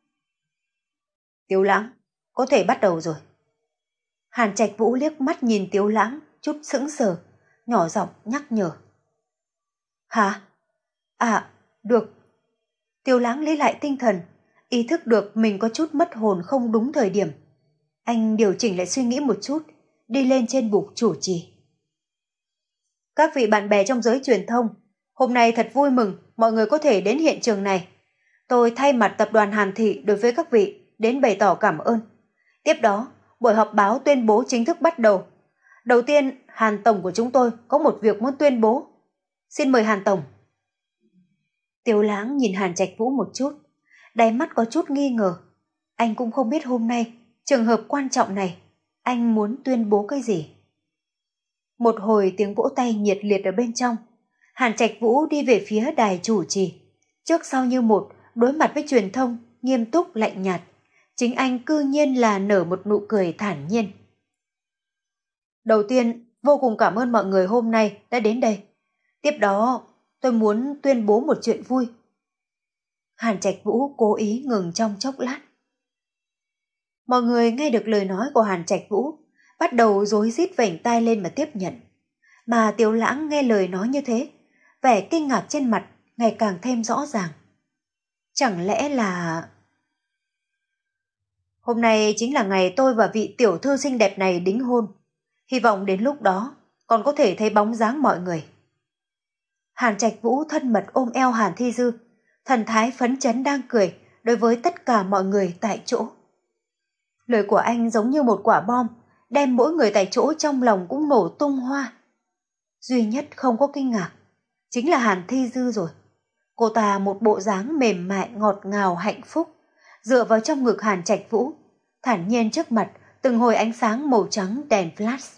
Tiểu Lãng, có thể bắt đầu rồi. Hàn Trạch Vũ liếc mắt nhìn Tiểu Lãng, chút sững sờ, nhỏ giọng nhắc nhở. Hả? À, được. Tiêu Lãng lấy lại tinh thần, ý thức được mình có chút mất hồn không đúng thời điểm. Anh điều chỉnh lại suy nghĩ một chút, đi lên trên bục chủ trì. Các vị bạn bè trong giới truyền thông, hôm nay thật vui mừng mọi người có thể đến hiện trường này. Tôi thay mặt tập đoàn Hàn Thị đối với các vị đến bày tỏ cảm ơn. Tiếp đó, buổi họp báo tuyên bố chính thức bắt đầu. Đầu tiên, Hàn Tổng của chúng tôi có một việc muốn tuyên bố. Xin mời Hàn Tổng. Tiêu Lãng nhìn Hàn Trạch Vũ một chút, đáy mắt có chút nghi ngờ. Anh cũng không biết hôm nay, trường hợp quan trọng này, anh muốn tuyên bố cái gì. Một hồi tiếng vỗ tay nhiệt liệt ở bên trong. Hàn Trạch Vũ đi về phía đài chủ trì. Trước sau như một, đối mặt với truyền thông, nghiêm túc lạnh nhạt. Chính anh cư nhiên là nở một nụ cười thản nhiên. Đầu tiên, vô cùng cảm ơn mọi người hôm nay đã đến đây. Tiếp đó, tôi muốn tuyên bố một chuyện vui. Hàn Trạch Vũ cố ý ngừng trong chốc lát. Mọi người nghe được lời nói của Hàn Trạch Vũ, bắt đầu rối rít vểnh tai lên mà tiếp nhận. Mà Tiêu Lãng nghe lời nói như thế, vẻ kinh ngạc trên mặt ngày càng thêm rõ ràng. Chẳng lẽ là... Hôm nay chính là ngày tôi và vị tiểu thư xinh đẹp này đính hôn. Hy vọng đến lúc đó còn có thể thấy bóng dáng mọi người. Hàn Trạch Vũ thân mật ôm eo Hàn Thi Dư, thần thái phấn chấn đang cười đối với tất cả mọi người tại chỗ. Lời của anh giống như một quả bom, đem mỗi người tại chỗ trong lòng cũng nổ tung hoa. Duy nhất không có kinh ngạc, chính là Hàn Thi Dư rồi. Cô ta một bộ dáng mềm mại ngọt ngào hạnh phúc, dựa vào trong ngực Hàn Trạch Vũ, thản nhiên trước mặt từng hồi ánh sáng màu trắng đèn flash.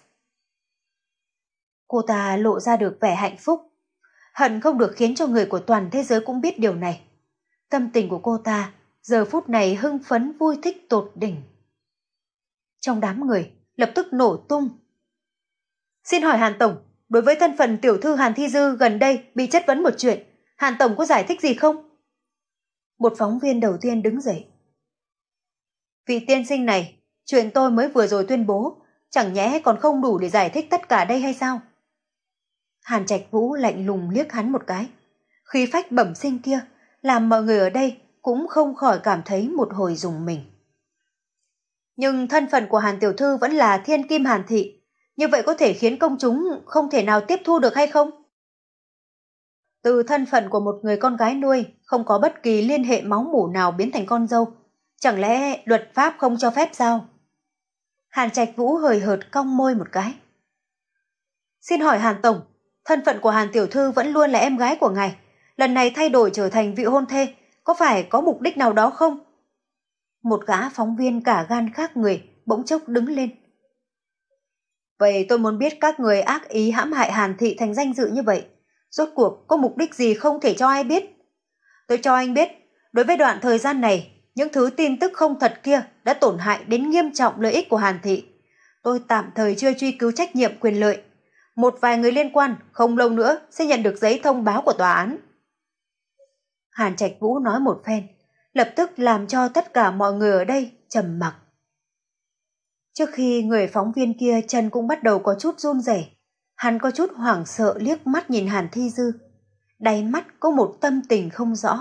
Cô ta lộ ra được vẻ hạnh phúc, hận không được khiến cho người của toàn thế giới cũng biết điều này. Tâm tình của cô ta giờ phút này hưng phấn vui thích tột đỉnh. Trong đám người lập tức nổ tung. Xin hỏi Hàn Tổng, đối với thân phận tiểu thư Hàn Thi Dư gần đây bị chất vấn một chuyện, Hàn Tổng có giải thích gì không? Một phóng viên đầu tiên đứng dậy. Vị tiên sinh này, chuyện tôi mới vừa rồi tuyên bố, chẳng nhẽ còn không đủ để giải thích tất cả đây hay sao? Hàn Trạch Vũ lạnh lùng liếc hắn một cái. Khí phách bẩm sinh kia làm mọi người ở đây cũng không khỏi cảm thấy một hồi rùng mình. Nhưng thân phận của Hàn tiểu thư vẫn là thiên kim Hàn Thị, như vậy có thể khiến công chúng không thể nào tiếp thu được hay không? Từ thân phận của một người con gái nuôi không có bất kỳ liên hệ máu mủ nào biến thành con dâu, chẳng lẽ luật pháp không cho phép sao? Hàn Trạch Vũ hời hợt cong môi một cái. Xin hỏi Hàn Tổng, thân phận của Hàn tiểu thư vẫn luôn là em gái của ngài, lần này thay đổi trở thành vị hôn thê, có phải có mục đích nào đó không? Một gã phóng viên cả gan khác người bỗng chốc đứng lên. Vậy tôi muốn biết các người ác ý hãm hại Hàn Thị thành danh dự như vậy, rốt cuộc có mục đích gì không thể cho ai biết? Tôi cho anh biết, đối với đoạn thời gian này, những thứ tin tức không thật kia đã tổn hại đến nghiêm trọng lợi ích của Hàn Thị. Tôi tạm thời chưa truy cứu trách nhiệm quyền lợi. Một vài người liên quan không lâu nữa sẽ nhận được giấy thông báo của tòa án. Hàn Trạch Vũ nói một phen, lập tức làm cho tất cả mọi người ở đây trầm mặc. Trước khi người phóng viên kia chân cũng bắt đầu có chút run rẩy, hắn có chút hoảng sợ liếc mắt nhìn Hàn Thi Dư, đáy mắt có một tâm tình không rõ.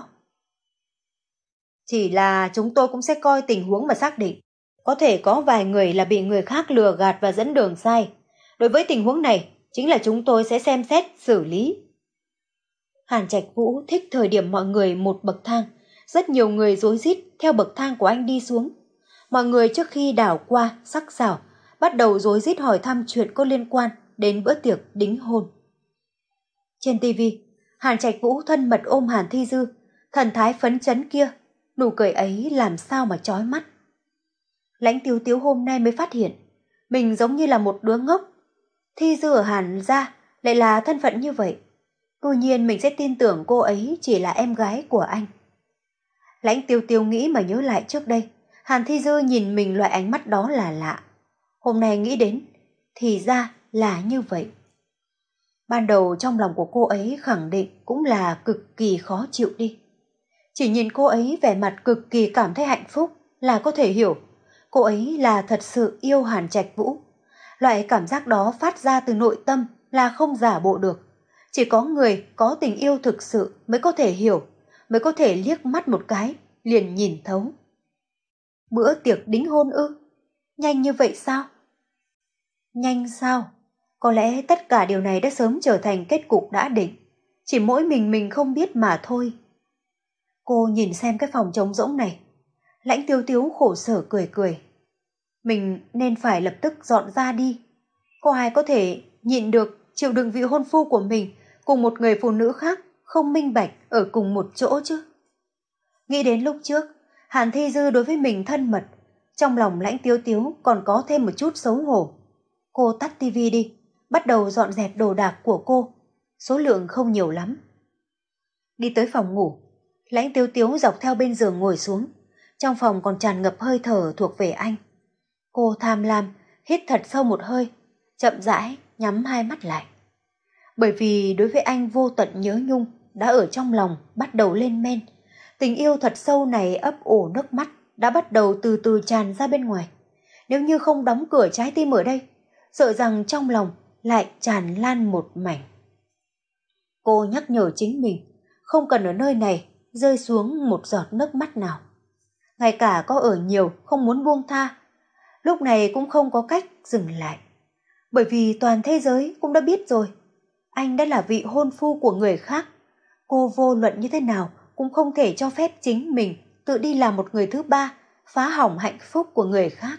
Chỉ là chúng tôi cũng sẽ coi tình huống mà xác định. Có thể có vài người là bị người khác lừa gạt và dẫn đường sai. Đối với tình huống này, chính là chúng tôi sẽ xem xét, xử lý. Hàn Trạch Vũ thích thời điểm mọi người một bậc thang. Rất nhiều người rối rít theo bậc thang của anh đi xuống. Mọi người trước khi đảo qua, sắc sảo, bắt đầu rối rít hỏi thăm chuyện có liên quan đến bữa tiệc đính hôn. Trên ti vi, Hàn Trạch Vũ thân mật ôm Hàn Thi Dư, thần thái phấn chấn kia, nụ cười ấy làm sao mà chói mắt. Lãnh Tiếu Tiếu hôm nay mới phát hiện, mình giống như là một đứa ngốc. Thi Dư ở Hàn gia lại là thân phận như vậy. Tự nhiên mình sẽ tin tưởng cô ấy chỉ là em gái của anh. Lãnh Tiêu Tiêu nghĩ mà nhớ lại trước đây, Hàn Thi Dư nhìn mình loại ánh mắt đó là lạ. Hôm nay nghĩ đến, thì ra là như vậy. Ban đầu trong lòng của cô ấy khẳng định cũng là cực kỳ khó chịu đi. Chỉ nhìn cô ấy vẻ mặt cực kỳ cảm thấy hạnh phúc là có thể hiểu. Cô ấy là thật sự yêu Hàn Trạch Vũ. Loại cảm giác đó phát ra từ nội tâm là không giả bộ được. Chỉ có người có tình yêu thực sự mới có thể hiểu. mới có thể liếc mắt một cái, liền nhìn thấu. Bữa tiệc đính hôn ư? Nhanh như vậy sao? Nhanh sao? Có lẽ tất cả điều này đã sớm trở thành kết cục đã định. Chỉ mỗi mình mình không biết mà thôi. Cô nhìn xem cái phòng trống rỗng này. Lãnh Tiếu Tiếu khổ sở cười cười. Mình nên phải lập tức dọn ra đi. Có ai có thể nhịn được chịu đựng vị hôn phu của mình cùng một người phụ nữ khác không minh bạch ở cùng một chỗ chứ? Nghĩ đến lúc trước, Hàn Thi Dư đối với mình thân mật, trong lòng Lãnh Tiếu Tiếu còn có thêm một chút xấu hổ. Cô tắt tivi đi, bắt đầu dọn dẹp đồ đạc của cô, số lượng không nhiều lắm. Đi tới phòng ngủ, Lãnh Tiếu Tiếu dọc theo bên giường ngồi xuống, trong phòng còn tràn ngập hơi thở thuộc về anh. Cô tham lam, hít thật sâu một hơi, chậm rãi nhắm hai mắt lại. Bởi vì đối với anh vô tận nhớ nhung đã ở trong lòng bắt đầu lên men, tình yêu thật sâu này ấp ủ nước mắt đã bắt đầu từ từ tràn ra bên ngoài. Nếu như không đóng cửa trái tim ở đây, sợ rằng trong lòng lại tràn lan một mảnh. Cô nhắc nhở chính mình, không cần ở nơi này rơi xuống một giọt nước mắt nào. Ngay cả có ở nhiều không muốn buông tha, lúc này cũng không có cách dừng lại. Bởi vì toàn thế giới cũng đã biết rồi, anh đã là vị hôn phu của người khác. Cô vô luận như thế nào cũng không thể cho phép chính mình tự đi làm một người thứ ba, phá hỏng hạnh phúc của người khác.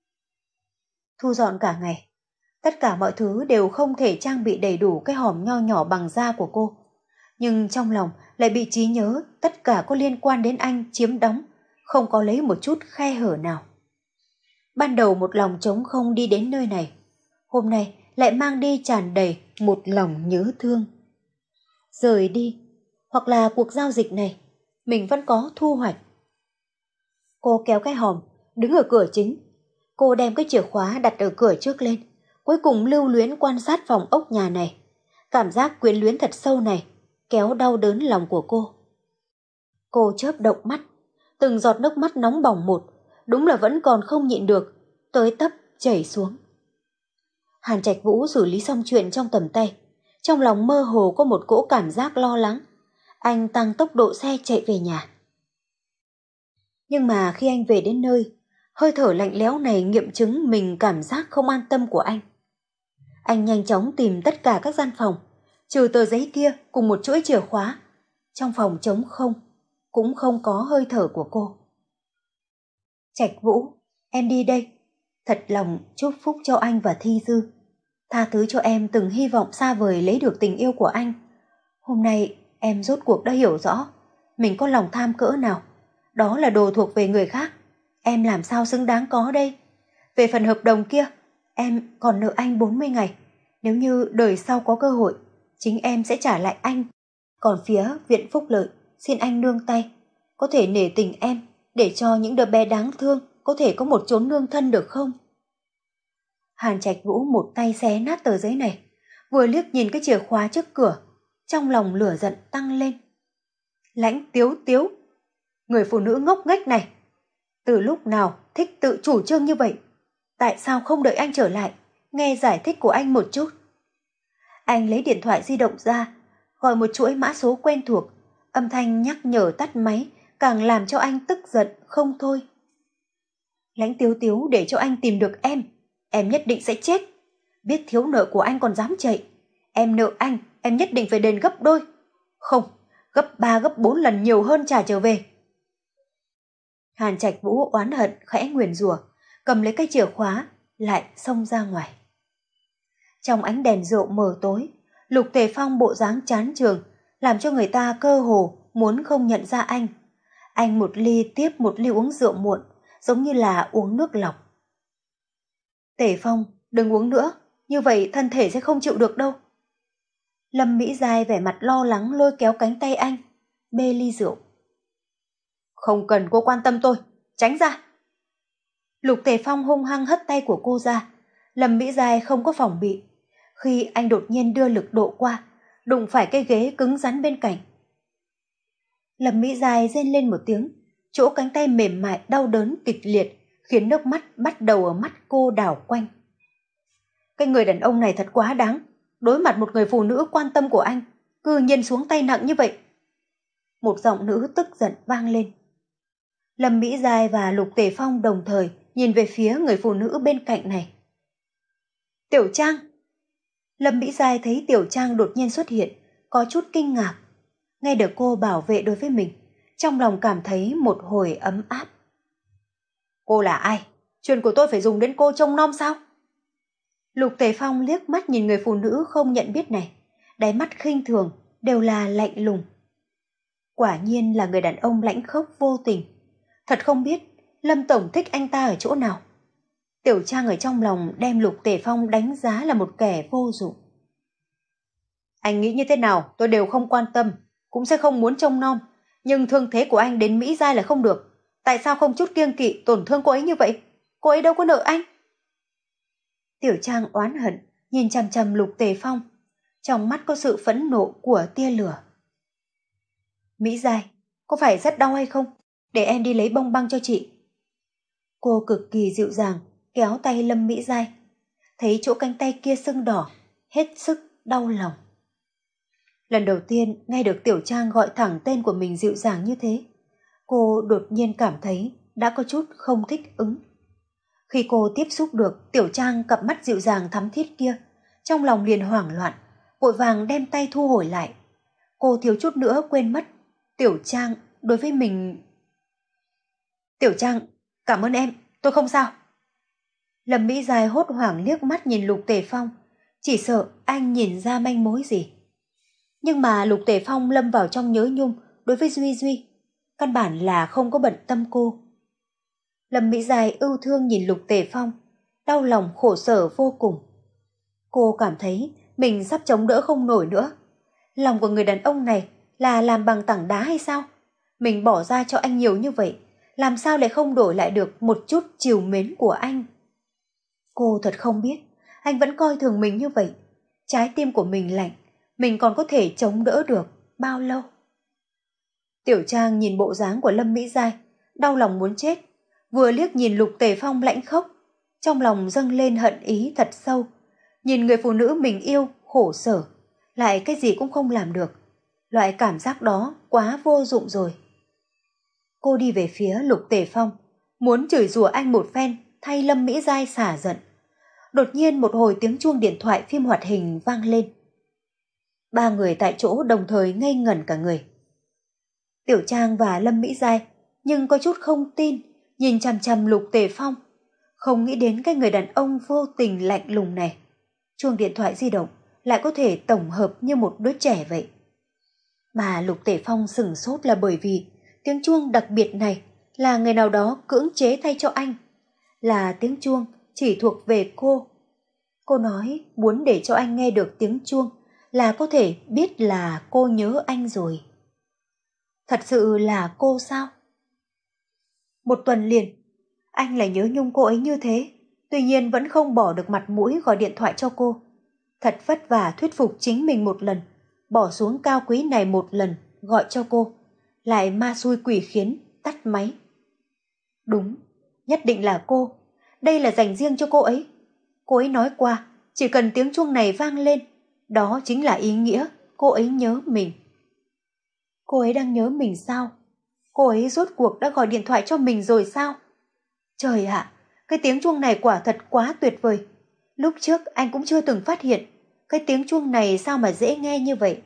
Thu dọn cả ngày, tất cả mọi thứ đều không thể trang bị đầy đủ cái hòm nho nhỏ bằng da của cô. Nhưng trong lòng lại bị trí nhớ tất cả có liên quan đến anh chiếm đóng, không có lấy một chút khe hở nào. Ban đầu một lòng trống không đi đến nơi này, hôm nay lại mang đi tràn đầy một lòng nhớ thương. Rời đi, hoặc là cuộc giao dịch này, mình vẫn có thu hoạch. Cô kéo cái hòm, đứng ở cửa chính. Cô đem cái chìa khóa đặt ở cửa trước lên, cuối cùng lưu luyến quan sát phòng ốc nhà này. Cảm giác quyến luyến thật sâu này kéo đau đớn lòng của cô. Cô chớp động mắt, từng giọt nước mắt nóng bỏng một, đúng là vẫn còn không nhịn được, tới tấp chảy xuống. Hàn Trạch Vũ xử lý xong chuyện trong tầm tay, trong lòng mơ hồ có một cỗ cảm giác lo lắng. Anh tăng tốc độ xe chạy về nhà. Nhưng mà khi anh về đến nơi, hơi thở lạnh lẽo này nghiệm chứng mình cảm giác không an tâm của anh. Anh nhanh chóng tìm tất cả các gian phòng, trừ tờ giấy kia cùng một chuỗi chìa khóa. Trong phòng trống không, cũng không có hơi thở của cô. Trạch Vũ, em đi đây. Thật lòng chúc phúc cho anh và Thi Dư. Tha thứ cho em từng hy vọng xa vời lấy được tình yêu của anh. Hôm nay em rốt cuộc đã hiểu rõ mình có lòng tham cỡ nào. Đó là đồ thuộc về người khác, em làm sao xứng đáng có đây. Về phần hợp đồng kia, em còn nợ anh bốn mươi ngày. Nếu như đời sau có cơ hội, chính em sẽ trả lại anh. Còn phía Viện Phúc Lợi, xin anh nương tay, có thể nể tình em, để cho những đứa bé đáng thương có thể có một chốn nương thân được không? Hàn Trạch Vũ một tay xé nát tờ giấy này, vừa liếc nhìn cái chìa khóa trước cửa, trong lòng lửa giận tăng lên. Lãnh Tiếu Tiếu, người phụ nữ ngốc nghếch này, từ lúc nào thích tự chủ trương như vậy? Tại sao không đợi anh trở lại, nghe giải thích của anh một chút? Anh lấy điện thoại di động ra, gọi một chuỗi mã số quen thuộc, âm thanh nhắc nhở tắt máy càng làm cho anh tức giận không thôi. Lãnh Tiếu Tiếu để cho anh tìm được em, em nhất định sẽ chết. Biết thiếu nợ của anh còn dám chạy. Em nợ anh, em nhất định phải đền gấp đôi. Không, gấp ba gấp bốn lần nhiều hơn trả trở về. Hàn Trạch Vũ oán hận khẽ nguyền rủa, cầm lấy cái chìa khóa, lại xông ra ngoài. Trong ánh đèn rượu mờ tối, Lục Tề Phong bộ dáng chán chường, làm cho người ta cơ hồ muốn không nhận ra anh. Anh một ly tiếp một ly uống rượu muộn, giống như là uống nước lọc. Tề Phong, đừng uống nữa, như vậy thân thể sẽ không chịu được đâu. Lâm Mỹ Giai vẻ mặt lo lắng lôi kéo cánh tay anh, bê ly rượu. Không cần cô quan tâm tôi, tránh ra. Lục Tề Phong hung hăng hất tay của cô ra. Lâm Mỹ Giai không có phòng bị. Khi anh đột nhiên đưa lực độ qua, đụng phải cái ghế cứng rắn bên cạnh. Lâm Mỹ Giai rên lên một tiếng, chỗ cánh tay mềm mại đau đớn kịch liệt, khiến nước mắt bắt đầu ở mắt cô đảo quanh. Cái người đàn ông này thật quá đáng, đối mặt một người phụ nữ quan tâm của anh, cư nhiên xuống tay nặng như vậy. một giọng nữ tức giận vang lên. Lâm Mỹ Giai và Lục Tề Phong đồng thời nhìn về phía người phụ nữ bên cạnh này. Tiểu Trang! Lâm Mỹ Giai thấy Tiểu Trang đột nhiên xuất hiện, có chút kinh ngạc. Nghe được cô bảo vệ đối với mình, trong lòng cảm thấy một hồi ấm áp. Cô là ai? Chuyện của tôi phải dùng đến cô trông nom sao? Lục Tề Phong liếc mắt nhìn người phụ nữ không nhận biết này, đáy mắt khinh thường, đều là lạnh lùng. Quả nhiên là người đàn ông lãnh khốc vô tình. Thật không biết Lâm Tổng thích anh ta ở chỗ nào. Tiểu Trang ở trong lòng đem Lục Tề Phong đánh giá là một kẻ vô dụng. Anh nghĩ như thế nào tôi đều không quan tâm, cũng sẽ không muốn trông nom. Nhưng thương thế của anh đến Mỹ Giai là không được. Tại sao không chút kiêng kỵ tổn thương cô ấy như vậy? Cô ấy đâu có nợ anh. Tiểu Trang oán hận nhìn chằm chằm Lục Tề Phong, trong mắt có sự phẫn nộ của tia lửa. Mỹ Giai, có phải rất đau hay không? Để em đi lấy bông băng cho chị. Cô cực kỳ dịu dàng kéo tay Lâm Mỹ Giai, thấy chỗ cánh tay kia sưng đỏ, hết sức đau lòng. Lần đầu tiên nghe được Tiểu Trang gọi thẳng tên của mình dịu dàng như thế, cô đột nhiên cảm thấy đã có chút không thích ứng. Khi cô tiếp xúc được Tiểu Trang cặp mắt dịu dàng thắm thiết kia, trong lòng liền hoảng loạn, vội vàng đem tay thu hồi lại. Cô thiếu chút nữa quên mất Tiểu Trang đối với mình. Tiểu Trang, cảm ơn em, tôi không sao. Lâm Mỹ Giai hốt hoảng liếc mắt nhìn Lục Tề Phong, chỉ sợ anh nhìn ra manh mối gì. Nhưng mà Lục Tề Phong lâm vào trong nhớ nhung đối với Duy Duy, căn bản là không có bận tâm cô. Lâm Mỹ Giai ưu thương nhìn Lục Tề Phong, đau lòng khổ sở vô cùng. Cô cảm thấy mình sắp chống đỡ không nổi nữa. Lòng của người đàn ông này là làm bằng tảng đá hay sao? Mình bỏ ra cho anh nhiều như vậy, làm sao lại không đổi lại được một chút trìu mến của anh? Cô thật không biết, anh vẫn coi thường mình như vậy. Trái tim của mình lạnh, mình còn có thể chống đỡ được bao lâu? Tiểu Trang nhìn bộ dáng của Lâm Mỹ Giai, đau lòng muốn chết. Vừa liếc nhìn Lục Tề Phong lãnh khốc, trong lòng dâng lên hận ý thật sâu. Nhìn người phụ nữ mình yêu khổ sở, lại cái gì cũng không làm được. Loại cảm giác đó quá vô dụng rồi. Cô đi về phía Lục Tề Phong, muốn chửi rủa anh một phen thay Lâm Mỹ Giai xả giận. Đột nhiên một hồi tiếng chuông điện thoại phim hoạt hình vang lên. Ba người tại chỗ đồng thời ngây ngẩn cả người. Tiểu Trang và Lâm Mỹ Giai nhưng có chút không tin, nhìn chằm chằm Lục Tề Phong, không nghĩ đến cái người đàn ông vô tình lạnh lùng này. Chuông điện thoại di động lại có thể tổng hợp như một đứa trẻ vậy. Mà Lục Tề Phong sửng sốt là bởi vì tiếng chuông đặc biệt này là người nào đó cưỡng chế thay cho anh. Là tiếng chuông chỉ thuộc về cô. Cô nói muốn để cho anh nghe được tiếng chuông là có thể biết là cô nhớ anh rồi. Thật sự là cô sao? Một tuần liền, anh lại nhớ nhung cô ấy như thế, tuy nhiên vẫn không bỏ được mặt mũi gọi điện thoại cho cô. Thật vất vả thuyết phục chính mình một lần, bỏ xuống cao quý này một lần gọi cho cô, lại ma xui quỷ khiến tắt máy. Đúng, nhất định là cô, đây là dành riêng cho cô ấy. Cô ấy nói qua, chỉ cần tiếng chuông này vang lên, đó chính là ý nghĩa cô ấy nhớ mình. Cô ấy đang nhớ mình sao? Cô ấy rốt cuộc đã gọi điện thoại cho mình rồi sao? Trời ạ, cái tiếng chuông này quả thật quá tuyệt vời. Lúc trước anh cũng chưa từng phát hiện, cái tiếng chuông này sao mà dễ nghe như vậy.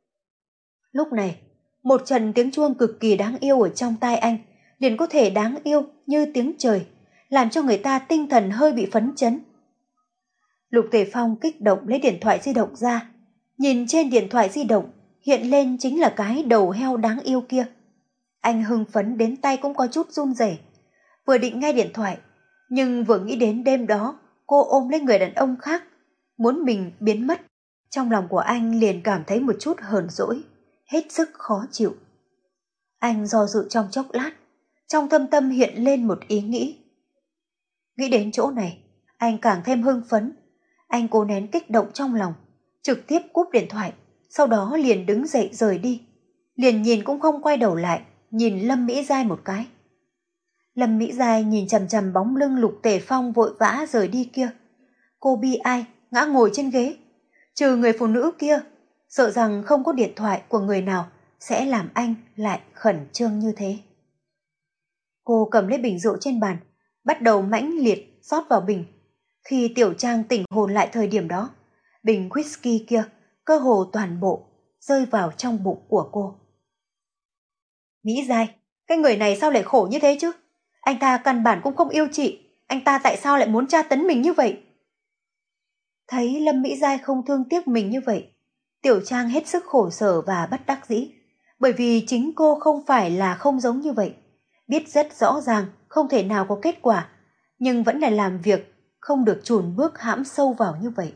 Lúc này, một trận tiếng chuông cực kỳ đáng yêu ở trong tai anh, liền có thể đáng yêu như tiếng trời, làm cho người ta tinh thần hơi bị phấn chấn. Lục Tề Phong kích động lấy điện thoại di động ra, nhìn trên điện thoại di động hiện lên chính là cái đầu heo đáng yêu kia. Anh hưng phấn đến tay cũng có chút run rẩy. Vừa định nghe điện thoại, nhưng vừa nghĩ đến đêm đó cô ôm lấy người đàn ông khác, muốn mình biến mất, trong lòng của anh liền cảm thấy một chút hờn dỗi, hết sức khó chịu. Anh do dự trong chốc lát, trong thâm tâm hiện lên một ý nghĩ. Nghĩ đến chỗ này, anh càng thêm hưng phấn. Anh cố nén kích động trong lòng, trực tiếp cúp điện thoại, sau đó liền đứng dậy rời đi. Liền nhìn cũng không quay đầu lại, nhìn Lâm Mỹ Giai một cái. Lâm Mỹ Giai nhìn chằm chằm bóng lưng Lục Tề Phong vội vã rời đi kia. Cô bi ai, ngã ngồi trên ghế. Trừ người phụ nữ kia, sợ rằng không có điện thoại của người nào sẽ làm anh lại khẩn trương như thế. Cô cầm lấy bình rượu trên bàn, bắt đầu mãnh liệt rót vào bình. Khi Tiểu Trang tỉnh hồn lại thời điểm đó, bình whisky kia cơ hồ toàn bộ rơi vào trong bụng của cô. Mỹ Giai, cái người này sao lại khổ như thế chứ? Anh ta căn bản cũng không yêu chị, anh ta tại sao lại muốn tra tấn mình như vậy? Thấy Lâm Mỹ Giai không thương tiếc mình như vậy, Tiểu Trang hết sức khổ sở và bất đắc dĩ, bởi vì chính cô không phải là không giống như vậy, biết rất rõ ràng không thể nào có kết quả, nhưng vẫn là làm việc không được chùn bước hãm sâu vào như vậy.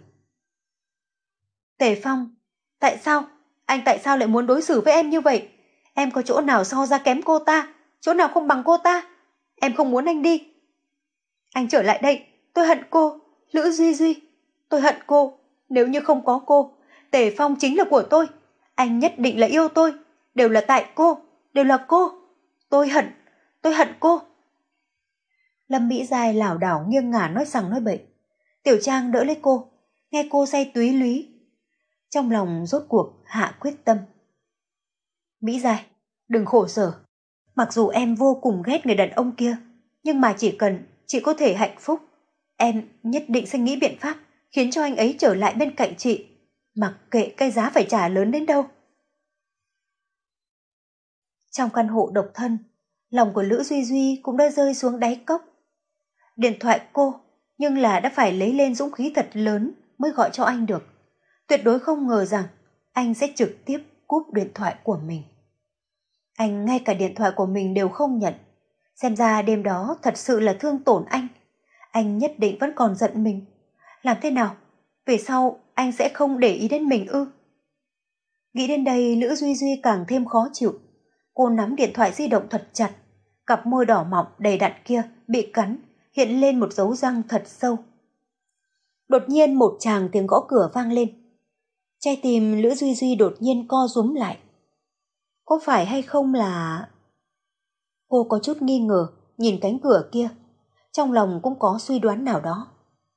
Tề Phong, tại sao? Anh tại sao lại muốn đối xử với em như vậy? Em có chỗ nào so ra kém cô ta, chỗ nào không bằng cô ta? Em không muốn anh đi. Anh trở lại đây, tôi hận cô, Lữ Duy Duy. Tôi hận cô, nếu như không có cô, Tề Phong chính là của tôi. Anh nhất định là yêu tôi, đều là tại cô, đều là cô. Tôi hận, tôi hận cô. Lâm Mỹ Giai lảo đảo nghiêng ngả nói sằng nói bậy. Tiểu Trang đỡ lấy cô, nghe cô say túy lúy. Trong lòng rốt cuộc hạ quyết tâm. Mỹ Giai, đừng khổ sở. Mặc dù em vô cùng ghét người đàn ông kia, nhưng mà chỉ cần chị có thể hạnh phúc, em nhất định sẽ nghĩ biện pháp khiến cho anh ấy trở lại bên cạnh chị, mặc kệ cái giá phải trả lớn đến đâu. Trong căn hộ độc thân, lòng của Lữ Duy Duy cũng đã rơi xuống đáy cốc. Điện thoại cô, nhưng là đã phải lấy lên dũng khí thật lớn mới gọi cho anh được. Tuyệt đối không ngờ rằng anh sẽ trực tiếp cúp điện thoại của mình. Anh ngay cả điện thoại của mình đều không nhận. Xem ra đêm đó thật sự là thương tổn anh. Anh nhất định vẫn còn giận mình. Làm thế nào? Về sau anh sẽ không để ý đến mình ư? Nghĩ đến đây, Lữ Duy Duy càng thêm khó chịu. Cô nắm điện thoại di động thật chặt. Cặp môi đỏ mọng đầy đặn kia bị cắn, hiện lên một dấu răng thật sâu. Đột nhiên một tràng tiếng gõ cửa vang lên. Trái tim Lữ Duy Duy đột nhiên co rúm lại. Có phải hay không là... Cô có chút nghi ngờ nhìn cánh cửa kia, trong lòng cũng có suy đoán nào đó.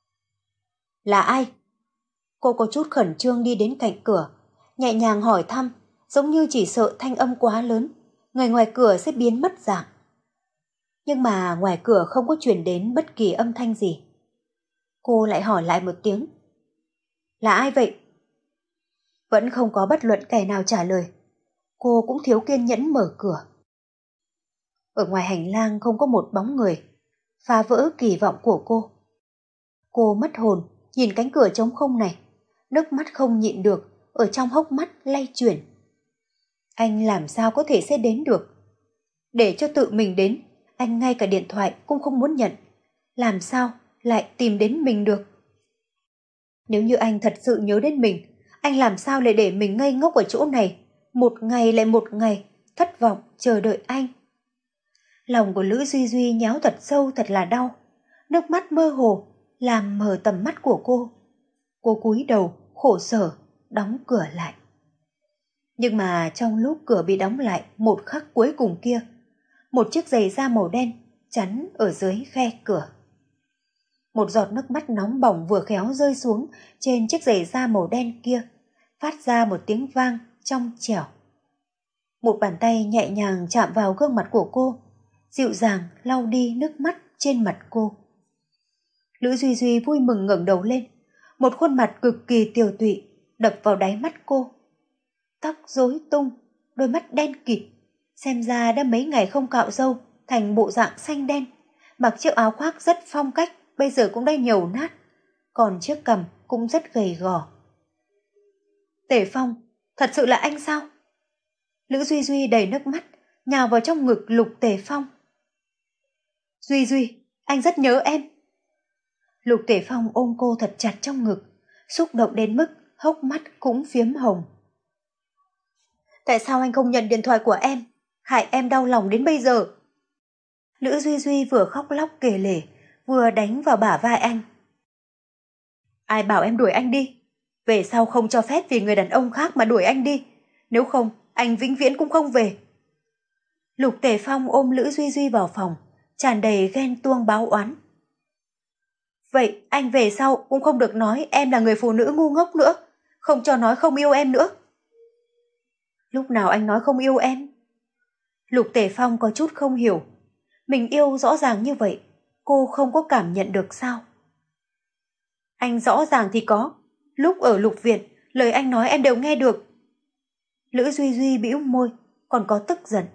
Là ai? Cô có chút khẩn trương đi đến cạnh cửa, nhẹ nhàng hỏi thăm, giống như chỉ sợ thanh âm quá lớn, người ngoài cửa sẽ biến mất dạng. Nhưng mà ngoài cửa không có truyền đến bất kỳ âm thanh gì. Cô lại hỏi lại một tiếng. Là ai vậy? Vẫn không có bất luận kẻ nào trả lời. Cô cũng thiếu kiên nhẫn mở cửa. Ở ngoài hành lang không có một bóng người, phá vỡ kỳ vọng của cô. Cô mất hồn, nhìn cánh cửa trống không này, nước mắt không nhịn được, ở trong hốc mắt lay chuyển. Anh làm sao có thể sẽ đến được? Để cho tự mình đến, anh ngay cả điện thoại cũng không muốn nhận. Làm sao lại tìm đến mình được? Nếu như anh thật sự nhớ đến mình, anh làm sao lại để mình ngây ngốc ở chỗ này, một ngày lại một ngày, thất vọng chờ đợi anh? Lòng của Lữ Duy Duy nháo thật sâu, thật là đau. Nước mắt mơ hồ làm mờ tầm mắt của cô. Cô cúi đầu khổ sở đóng cửa lại. Nhưng mà trong lúc cửa bị đóng lại một khắc cuối cùng kia, một chiếc giày da màu đen chắn ở dưới khe cửa. Một giọt nước mắt nóng bỏng vừa khéo rơi xuống trên chiếc giày da màu đen kia, phát ra một tiếng vang trong trẻo. Một bàn tay nhẹ nhàng chạm vào gương mặt của cô, dịu dàng lau đi nước mắt trên mặt cô. Lữ Duy Duy vui mừng ngẩng đầu lên, một khuôn mặt cực kỳ tiều tụy đập vào đáy mắt cô. Tóc rối tung, đôi mắt đen kịt, xem ra đã mấy ngày không cạo râu, thành bộ dạng xanh đen. Mặc chiếc áo khoác rất phong cách, bây giờ cũng đã nhầu nát, còn chiếc cằm cũng rất gầy gò. Tề Phong, thật sự là anh sao? Lữ Duy Duy đầy nước mắt, nhào vào trong ngực Lục Tề Phong. Duy Duy, anh rất nhớ em. Lục Tề Phong ôm cô thật chặt trong ngực, xúc động đến mức hốc mắt cũng phiếm hồng. Tại sao anh không nhận điện thoại của em? Hại em đau lòng đến bây giờ. Lữ Duy Duy vừa khóc lóc kể lể, vừa đánh vào bả vai anh. Ai bảo em đuổi anh đi? Về sau không cho phép vì người đàn ông khác mà đuổi anh đi. Nếu không, anh vĩnh viễn cũng không về. Lục Tề Phong ôm Lữ Duy Duy vào phòng, tràn đầy ghen tuông báo oán. Vậy anh về sau cũng không được nói em là người phụ nữ ngu ngốc nữa, không cho nói không yêu em nữa. Lúc nào anh nói không yêu em? Lục Tề Phong có chút không hiểu. Mình yêu rõ ràng như vậy, cô không có cảm nhận được sao? Anh rõ ràng thì có. Lúc ở Lục Viện, lời anh nói em đều nghe được. Lữ Duy Duy bĩu môi, còn có tức giận.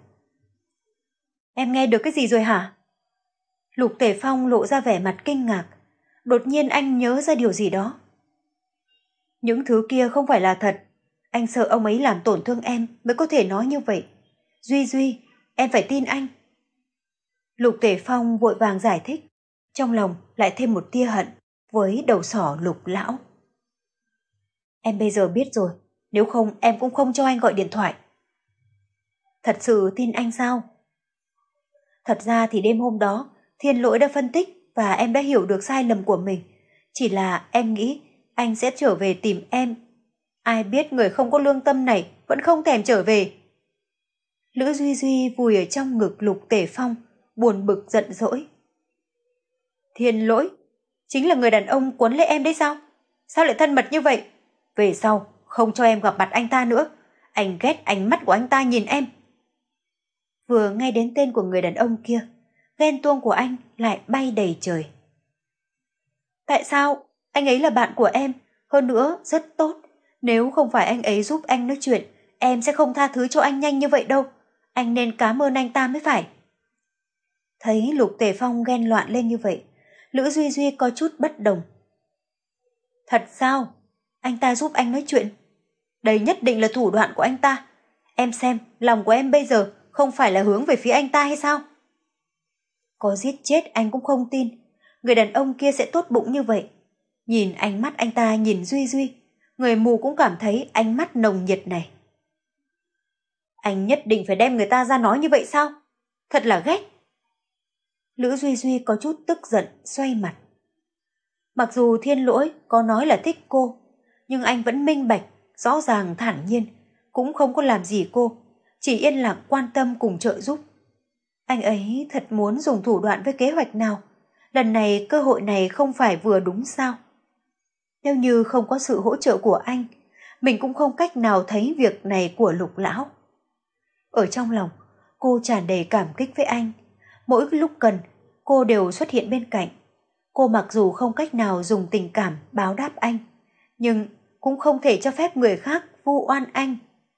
Em nghe được cái gì rồi hả? Lục Tề Phong lộ ra vẻ mặt kinh ngạc. Đột nhiên anh nhớ ra điều gì đó. Những thứ kia không phải là thật. Anh sợ ông ấy làm tổn thương em mới có thể nói như vậy. Duy Duy, em phải tin anh. Lục Tề Phong vội vàng giải thích. Trong lòng lại thêm một tia hận với đầu sỏ Lục lão. Em bây giờ biết rồi. Nếu không em cũng không cho anh gọi điện thoại. Thật sự tin anh sao? Thật ra thì đêm hôm đó Thiên Lỗi đã phân tích và em đã hiểu được sai lầm của mình. Chỉ là em nghĩ anh sẽ trở về tìm em. Ai biết người không có lương tâm này vẫn không thèm trở về. Lữ Duy Duy vùi ở trong ngực Lục Tề Phong, buồn bực giận dỗi. Thiên Lỗi, chính là người đàn ông cuốn lấy em đấy sao? Sao lại thân mật như vậy? Về sau không cho em gặp mặt anh ta nữa. Anh ghét ánh mắt của anh ta nhìn em. Vừa nghe đến tên của người đàn ông kia, ghen tuông của anh lại bay đầy trời. Tại sao? Anh ấy là bạn của em, hơn nữa rất tốt. Nếu không phải anh ấy giúp anh nói chuyện, em sẽ không tha thứ cho anh nhanh như vậy đâu. Anh nên cảm ơn anh ta mới phải. Thấy Lục Tề Phong ghen loạn lên như vậy, Lữ Duy Duy có chút bất đồng. Thật sao? Anh ta giúp anh nói chuyện? Đây nhất định là thủ đoạn của anh ta. Em xem, lòng của em bây giờ không phải là hướng về phía anh ta hay sao? Có giết chết anh cũng không tin. Người đàn ông kia sẽ tốt bụng như vậy. Nhìn ánh mắt anh ta nhìn Duy Duy, người mù cũng cảm thấy ánh mắt nồng nhiệt này. Anh nhất định phải đem người ta ra nói như vậy sao? Thật là ghét. Lữ Duy Duy có chút tức giận, xoay mặt. Mặc dù Thiên Lỗi có nói là thích cô, nhưng anh vẫn minh bạch, rõ ràng thản nhiên, cũng không có làm gì cô, chỉ yên lặng quan tâm cùng trợ giúp. Anh ấy thật muốn dùng thủ đoạn với kế hoạch nào, lần này cơ hội này không phải vừa đúng sao? Nếu như không có sự hỗ trợ của anh, mình cũng không cách nào thấy việc này của Lục lão. Ở trong lòng, cô tràn đầy cảm kích với anh. Mỗi lúc cần, cô đều xuất hiện bên cạnh. Cô mặc dù không cách nào dùng tình cảm báo đáp anh, nhưng cũng không thể cho phép người khác vu oan anh.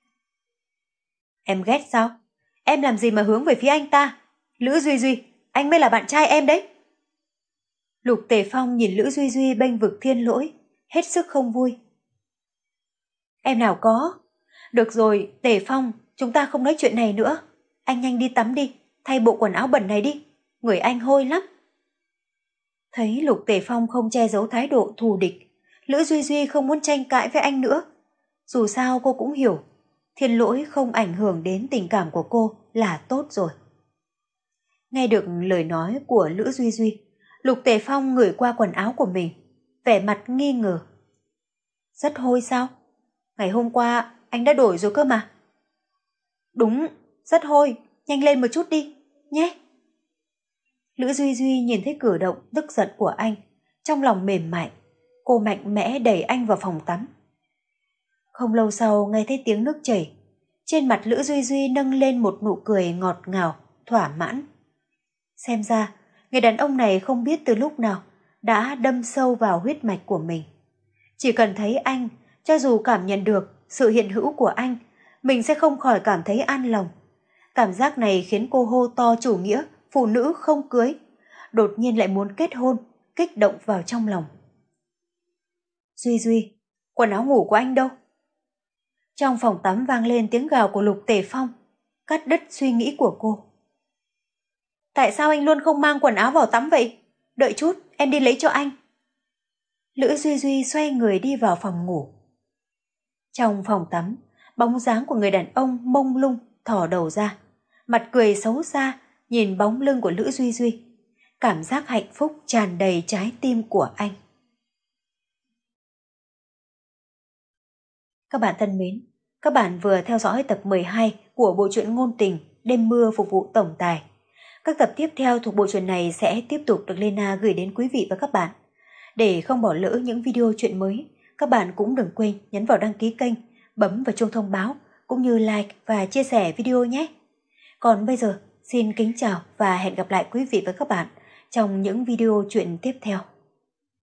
Em ghét sao? Em làm gì mà hướng về phía anh ta? Lữ Duy Duy, anh mới là bạn trai em đấy. Lục Tề Phong nhìn Lữ Duy Duy bênh vực Thiên Lỗi, hết sức không vui. Em nào có. Được rồi, Tề Phong, chúng ta không nói chuyện này nữa. Anh nhanh đi tắm đi, thay bộ quần áo bẩn này đi. Người anh hôi lắm. Thấy Lục Tề Phong không che giấu thái độ thù địch, Lữ Duy Duy không muốn tranh cãi với anh nữa. Dù sao cô cũng hiểu, Thiên Lỗi không ảnh hưởng đến tình cảm của cô là tốt rồi. Nghe được lời nói của Lữ Duy Duy, Lục Tề Phong ngửi qua quần áo của mình, vẻ mặt nghi ngờ. Rất hôi sao? Ngày hôm qua anh đã đổi rồi cơ mà. Đúng, rất hôi, nhanh lên một chút đi, nhé. Lữ Duy Duy nhìn thấy cử động tức giận của anh, trong lòng mềm mại, cô mạnh mẽ đẩy anh vào phòng tắm. Không lâu sau nghe thấy tiếng nước chảy, trên mặt Lữ Duy Duy nâng lên một nụ cười ngọt ngào, thỏa mãn. Xem ra, người đàn ông này không biết từ lúc nào đã đâm sâu vào huyết mạch của mình. Chỉ cần thấy anh, cho dù cảm nhận được sự hiện hữu của anh, mình sẽ không khỏi cảm thấy an lòng. Cảm giác này khiến cô hô to chủ nghĩa, phụ nữ không cưới, đột nhiên lại muốn kết hôn, kích động vào trong lòng. Duy Duy, quần áo ngủ của anh đâu? Trong phòng tắm vang lên tiếng gào của Lục Tề Phong, cắt đứt suy nghĩ của cô. Tại sao anh luôn không mang quần áo vào tắm vậy? Đợi chút, em đi lấy cho anh. Lữ Duy Duy xoay người đi vào phòng ngủ. Trong phòng tắm, bóng dáng của người đàn ông mông lung thò đầu ra, mặt cười xấu xa nhìn bóng lưng của Lữ Duy Duy. Cảm giác hạnh phúc tràn đầy trái tim của anh. Các bạn thân mến, các bạn vừa theo dõi tập mười hai của bộ truyện ngôn tình Đêm mưa phục vụ tổng tài. Các tập tiếp theo thuộc bộ truyện này sẽ tiếp tục được Lena gửi đến quý vị và các bạn. Để không bỏ lỡ những video truyện mới, các bạn cũng đừng quên nhấn vào đăng ký kênh, bấm vào chuông thông báo cũng như like và chia sẻ video nhé. Còn bây giờ, xin kính chào và hẹn gặp lại quý vị và các bạn trong những video chuyện tiếp theo.